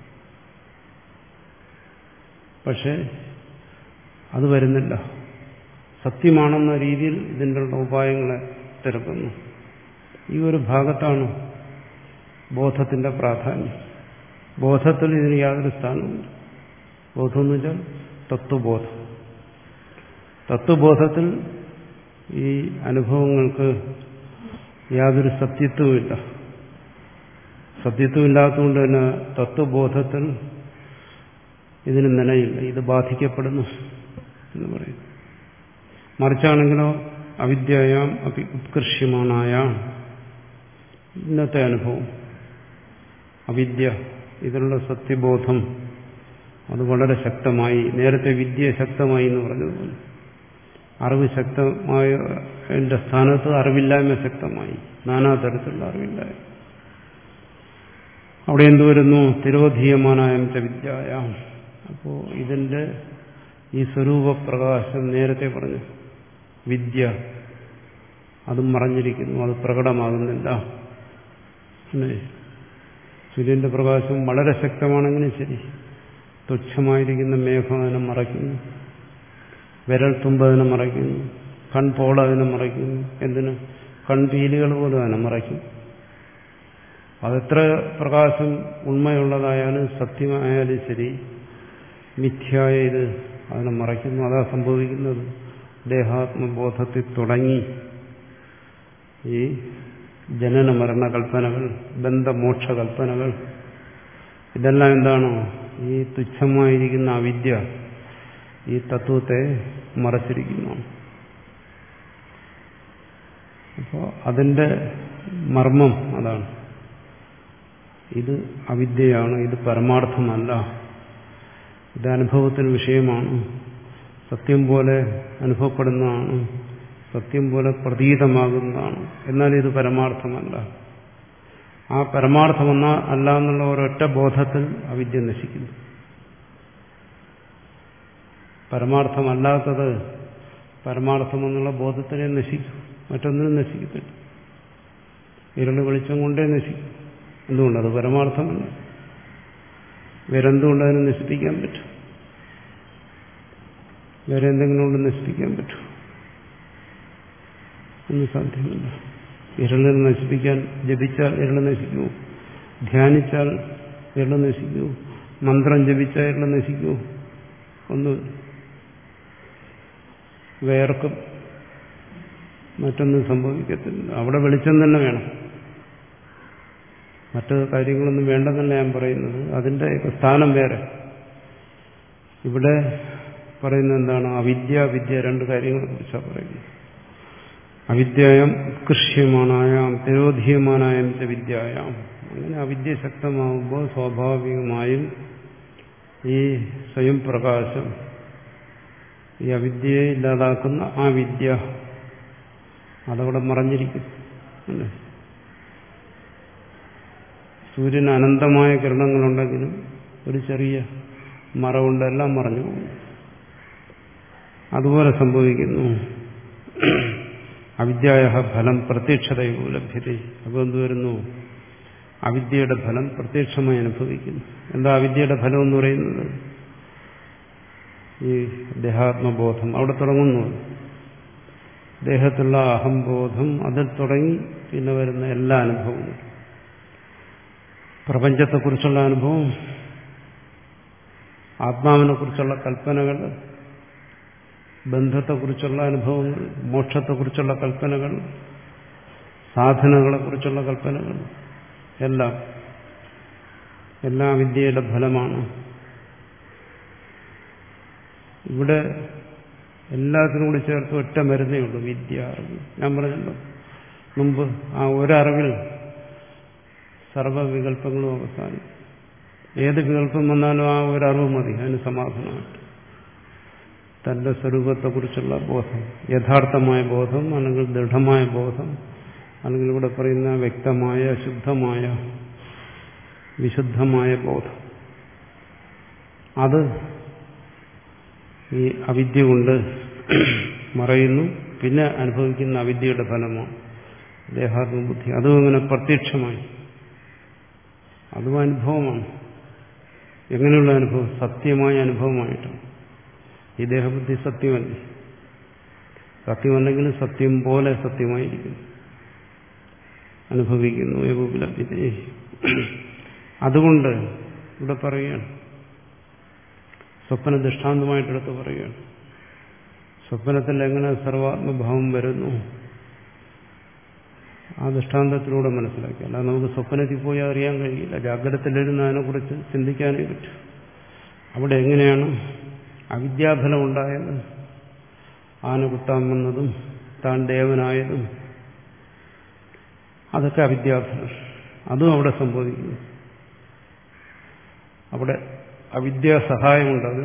പക്ഷെ അത് വരുന്നില്ല. സത്യമാണെന്ന രീതിയിൽ ഇതിൻ്റെ ഉപായങ്ങളെ തിരക്കുന്നു. ഈ ഒരു ഭാഗത്താണ് ബോധത്തിന്റെ പ്രാധാന്യം. ബോധത്തിൽ ഇതിന് യാതൊരു സ്ഥാനവുമില്ല. ബോധം എന്ന് വെച്ചാൽ തത്വബോധം. തത്വബോധത്തിൽ ഈ അനുഭവങ്ങൾക്ക് യാതൊരു സത്യത്വമില്ല. സത്യത്വമില്ലാത്തതുകൊണ്ട് തന്നെ തത്വബോധത്തിൽ ഇതിന് നിലയില്ല. ഇത് ബാധിക്കപ്പെടുന്നു എന്ന് പറയും. മറിച്ചാണെങ്കിലോ അവിദ്യയാം അപി ഉത്കൃഷ്യമാണായ ഇന്നത്തെ അനുഭവം, അവിദ്യ ഇതിലുള്ള സത്യബോധം അത് വളരെ ശക്തമായി. നേരത്തെ വിദ്യ ശക്തമായി എന്ന് പറഞ്ഞതുപോലെ അറിവ് ശക്തമായ എന്റെ സ്ഥാനത്ത് അറിവില്ലായ്മ ശക്തമായി, നാനാതരത്തിലുള്ള അറിവില്ലായ്മ. അവിടെ എന്തു വരുന്നു? തിരോധീയമാനായ വിദ്യായ. അപ്പോ ഇതിന്റെ ഈ സ്വരൂപപ്രകാശം നേരത്തെ പറഞ്ഞു വിദ്യ അതും മറഞ്ഞിരിക്കുന്നു, അത് പ്രകടമാകുന്നില്ല. സൂര്യന്റെ പ്രകാശം വളരെ ശക്തമാണെങ്കിലും ശരി, തുച്ഛമായിരിക്കുന്ന മേഘം അതിനെ മറയ്ക്കുന്നു, വിരൽ തുമ്പ് അതിനെ മറയ്ക്കുന്നു, കൺപോള അതിനെ മറയ്ക്കുന്നു, എന്തിന് കൺപീലികൾ പോലും അതിനെ മറയ്ക്കും. അതെത്ര പ്രകാശം ഉണ്മയുള്ളതായാലും സത്യമായാലും ശരി, മിഥ്യായ ഇത് അതിനെ മറയ്ക്കുന്നു. അതാ സംഭവിക്കുന്നത്. ദേഹാത്മബോധത്തിൽ തുടങ്ങി ഈ ജനന മരണ കൽപ്പനകൾ, ബന്ധമോക്ഷ കൽപ്പനകൾ, ഇതെല്ലാം എന്താണോ ഈ തുച്ഛമായിരിക്കുന്ന അവിദ്യ ഈ തത്വത്തെ മറച്ചിരിക്കുന്നു. അപ്പോൾ അതിന്റെ മർമ്മം അതാണ്. ഇത് അവിദ്യയാണ്, ഇത് പരമാർത്ഥമല്ല, ഇത് അനുഭവത്തിന് വിഷയമാണ്, സത്യം പോലെ അനുഭവപ്പെടുന്നതാണ്, സത്യം പോലെ പ്രതീതമാകുന്നതാണ്. എന്നാൽ ഇത് പരമാർത്ഥമല്ല. ആ പരമാർത്ഥമെന്ന അല്ല എന്നുള്ള ഒരൊറ്റ ബോധത്തിൽ അവിദ്യ നശിക്കുന്നു. പരമാർത്ഥമല്ലാത്തത് പരമാർത്ഥമെന്നുള്ള ബോധത്തിനെ നശിക്കും, മറ്റൊന്നിനും നശിക്കത്തില്ല. ഇരുള് വെളിച്ചം കൊണ്ടേ നശിക്കും. എന്തുകൊണ്ട്? അത് പരമാർത്ഥമല്ല. വേറെന്തുകൊണ്ട് അതിനെ നശിപ്പിക്കാൻ പറ്റും? വേറെ എന്തെങ്കിലും കൊണ്ട് നശിപ്പിക്കാൻ പറ്റും? ഒന്നും സാധ്യമല്ല. ഇരുളിനെ നശിപ്പിക്കാൻ ജപിച്ചാൽ ഇരുള് നശിക്കൂ, ധ്യാനിച്ചാൽ ഇരുള് നശിക്കൂ, മന്ത്രം ജപിച്ചാൽ ഇരുള് നശിക്കൂ? ഒന്നും. വേർക്കും മറ്റൊന്നും സംഭവിക്കത്തില്ല. അവിടെ വെളിച്ചം തന്നെ വേണം, മറ്റു കാര്യങ്ങളൊന്നും വേണ്ടെന്നല്ല ഞാൻ പറയുന്നത്. അതിന്റെ സ്ഥാനം വേറെ. ഇവിടെ പറയുന്നത് എന്താണ്? അവിദ്യ വിദ്യ രണ്ട് കാര്യങ്ങളെ കുറിച്ചാണ് പറയുന്നത്. അവിദ്യായം ഉത്കൃഷ്യമാനായാം തിരോധീയമാനായം ച വിദ്യായാം. അങ്ങനെ അവിദ്യ ശക്തമാകുമ്പോൾ സ്വാഭാവികമായും ഈ സ്വയം പ്രകാശം, ഈ അവിദ്യയെ ഇല്ലാതാക്കുന്ന ആ വിദ്യ അതവിടെ മറഞ്ഞിരിക്കും. അല്ലേ? സൂര്യന് അനന്തമായ കിരണങ്ങളുണ്ടെങ്കിലും ഒരു ചെറിയ മറവുണ്ട്, എല്ലാം മറഞ്ഞു പോകും. അതുപോലെ സംഭവിക്കുന്നു. അവിദ്യായ ഫലം പ്രത്യക്ഷതയോ ലഭ്യത. അപ്പോൾ എന്ത് വരുന്നു? അവിദ്യയുടെ ഫലം പ്രത്യക്ഷമായി അനുഭവിക്കുന്നു. എന്താ അവിദ്യയുടെ ഫലം എന്ന് പറയുന്നത്? ഈ ദേഹാത്മബോധം അവിടെ തുടങ്ങുന്നു. ദേഹത്തുള്ള അഹംബോധം അതിൽ തുടങ്ങി പിന്നെ വരുന്ന എല്ലാ അനുഭവങ്ങളും, പ്രപഞ്ചത്തെക്കുറിച്ചുള്ള അനുഭവം, ആത്മാവിനെ കുറിച്ചുള്ള കൽപ്പനകൾ, ബന്ധത്തെക്കുറിച്ചുള്ള അനുഭവങ്ങൾ, മോക്ഷത്തെക്കുറിച്ചുള്ള കൽപ്പനകൾ, സാധനകളെക്കുറിച്ചുള്ള കൽപ്പനകൾ, എല്ലാം എല്ലാം വിദ്യയുടെ ഫലമാണ്. ഇവിടെ എല്ലാത്തിനും കൂടി ചേർത്ത് ഒറ്റ മരുന്നേ ഉള്ളൂ, വിദ്യ, അറിവ്. ഞാൻ പറഞ്ഞല്ലോ മുമ്പ്, ആ ഒരറിവിൽ സർവ്വവികല്പങ്ങളും അവസാനിക്കും. ഏത് വികല്പം വന്നാലും ആ ഒരറിവ് മതി അതിന് സമാധാനമായിട്ട്. തന്റെ സ്വരൂപത്തെക്കുറിച്ചുള്ള ബോധം, യഥാർത്ഥമായ ബോധം, അല്ലെങ്കിൽ ദൃഢമായ ബോധം, അല്ലെങ്കിൽ ഇവിടെ പറയുന്ന വ്യക്തമായ ശുദ്ധമായ വിശുദ്ധമായ ബോധം, അത് ഈ അവിദ്യ കൊണ്ട് മറയുന്നു. പിന്നെ അനുഭവിക്കുന്ന അവിദ്യയുടെ ഫലമാണ് ദേഹാത്മബുദ്ധി. അതും അങ്ങനെ പ്രത്യക്ഷമായി, അതും അനുഭവമാണ്. എങ്ങനെയുള്ള അനുഭവം? സത്യമായ അനുഭവമായിട്ടാണ്. ഈ ദേഹബുദ്ധി സത്യമല്ല, സത്യമല്ലെങ്കിലും സത്യം പോലെ സത്യമായിരിക്കുന്നു, അനുഭവിക്കുന്നു. ഏകോപിലഭ്യതേ. അതുകൊണ്ട് ഇവിടെ പറയുകയാണ്, സ്വപ്ന ദൃഷ്ടാന്തമായിട്ടെടുത്ത് പറയുകയാണ്, സ്വപ്നത്തിൽ എങ്ങനെ സർവാത്മഭാവം വരുന്നു ആ ദൃഷ്ടാന്തത്തിലൂടെ മനസ്സിലാക്കി. അല്ലാതെ നമുക്ക് സ്വപ്നത്തിൽ പോയി അറിയാൻ കഴിയില്ല. ജാഗ്രതത്തിലിരുന്ന് അതിനെക്കുറിച്ച് ചിന്തിക്കാനേ പറ്റും. അവിടെ എങ്ങനെയാണ് അവിദ്യാഫലം ഉണ്ടായത്? ആന കുത്താൻ വന്നതും താൻ ദേവനായതും അതൊക്കെ അവിദ്യാഫലം. അതും അവിടെ സംഭവിക്കുന്നു. അവിടെ അവിദ്യാ സഹായമുണ്ട്. അത്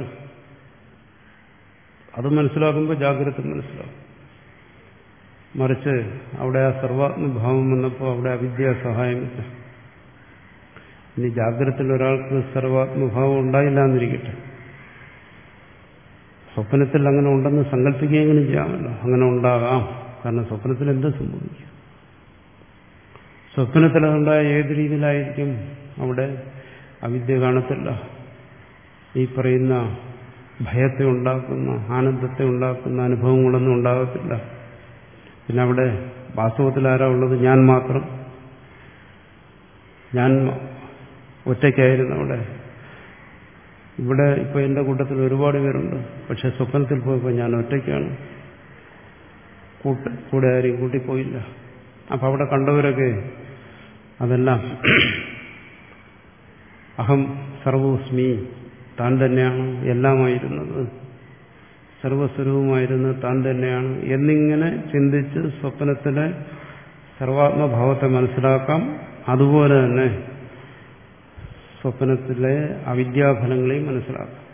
അത് മനസ്സിലാക്കുമ്പോൾ ജാഗ്രത മനസ്സിലാക്കും. മറിച്ച് അവിടെ ആ സർവാത്മഭാവം വന്നപ്പോൾ അവിടെ അവിദ്യാ സഹായമില്ല. ഇനി ജാഗ്രതയിൽ ഒരാൾക്ക് സർവാത്മഭാവം ഉണ്ടായില്ല എന്നിരിക്കട്ടെ, സ്വപ്നത്തിൽ അങ്ങനെ ഉണ്ടെന്ന് സങ്കല്പിക്കുകയെങ്കിലും ചെയ്യാമല്ലോ. അങ്ങനെ ഉണ്ടാകാം. കാരണം സ്വപ്നത്തിൽ എന്ത് സംഭവിക്കും? സ്വപ്നത്തിൽ അതുണ്ടായ ഏത് രീതിയിലായിരിക്കും അവിടെ അവിദ്യ കാണത്തില്ല. ഈ പറയുന്ന ഭയത്തെ ഉണ്ടാക്കുന്ന, ആനന്ദത്തെ ഉണ്ടാക്കുന്ന അനുഭവങ്ങളൊന്നും ഉണ്ടാകത്തില്ല. പിന്നെ അവിടെ വാസ്തവത്തിൽ ആരാ ഉള്ളത്? ഞാൻ മാത്രം. ഞാൻ ഒറ്റയ്ക്കായിരുന്നു അവിടെ. ഇവിടെ ഇപ്പൊ എന്റെ കൂട്ടത്തിൽ ഒരുപാട് പേരുണ്ട്. പക്ഷെ സ്വപ്നത്തിൽ പോയപ്പോൾ ഞാൻ ഒറ്റയ്ക്കാണ്. കൂട്ട് കൂടെ ആരെയും കൂട്ടിപ്പോയില്ല. അപ്പൊ അവിടെ കണ്ടവരൊക്കെ അതെല്ലാം അഹം സർവോസ്മി, താൻ തന്നെയാണ് എല്ലാമായിരുന്നത്, സർവസ്വരൂപമായിരുന്നത് താൻ തന്നെയാണ് എന്നിങ്ങനെ ചിന്തിച്ച് സ്വപ്നത്തിലെ സർവാത്മഭാവത്തെ മനസ്സിലാക്കാം. അതുപോലെ തന്നെ സ്വപ്നത്തിലെ അവിദ്യാഫലങ്ങളെയും മനസ്സിലാക്കാം.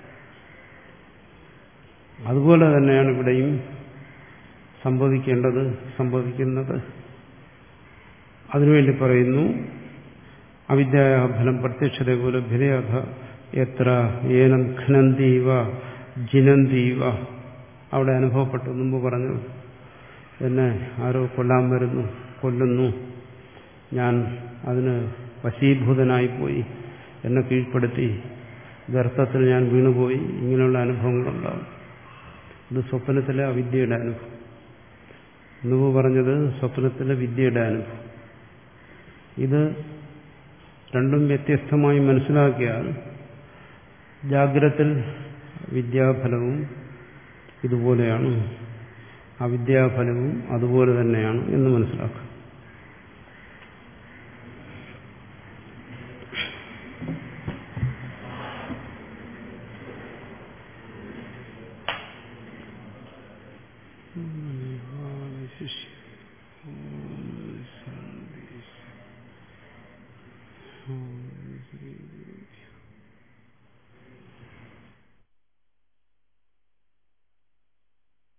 അതുപോലെ തന്നെയാണ് ഇവിടെയും സംഭവിക്കേണ്ടത്, സംഭവിക്കുന്നത്. അതിനുവേണ്ടി പറയുന്നു അവിദ്യായാ ഫലം പ്രത്യക്ഷത പോലെ ഭിരയഥ എത്ര ഏനം ഖനന്തീവ ജിനന്തീവ. അവിടെ അനുഭവപ്പെട്ടു. മുമ്പ് പറഞ്ഞു, എന്നെ ആരോ കൊല്ലാൻ വരുന്നു, കൊല്ലുന്നു, ഞാൻ അതിന് വശീഭൂതനായിപ്പോയി, എന്നെ കീഴ്പ്പെടുത്തി, ഗർത്തത്തിൽ ഞാൻ വീണുപോയി. ഇങ്ങനെയുള്ള അനുഭവങ്ങളുണ്ടാകും. ഇത് സ്വപ്നത്തിലെ അവിദ്യയുടെ അനുഭവം. മുമ്പ് പറഞ്ഞത് സ്വപ്നത്തിലെ വിദ്യയുടെ അനുഭവം. ഇത് രണ്ടും വ്യത്യസ്തമായി മനസ്സിലാക്കിയാൽ ജാഗ്രത്തിൽ വിദ്യാഫലവും ഇതുപോലെയാണ്, അവിദ്യാഫലവും അതുപോലെ തന്നെയാണ് എന്ന് മനസ്സിലാക്കാം. ശിഷ്യ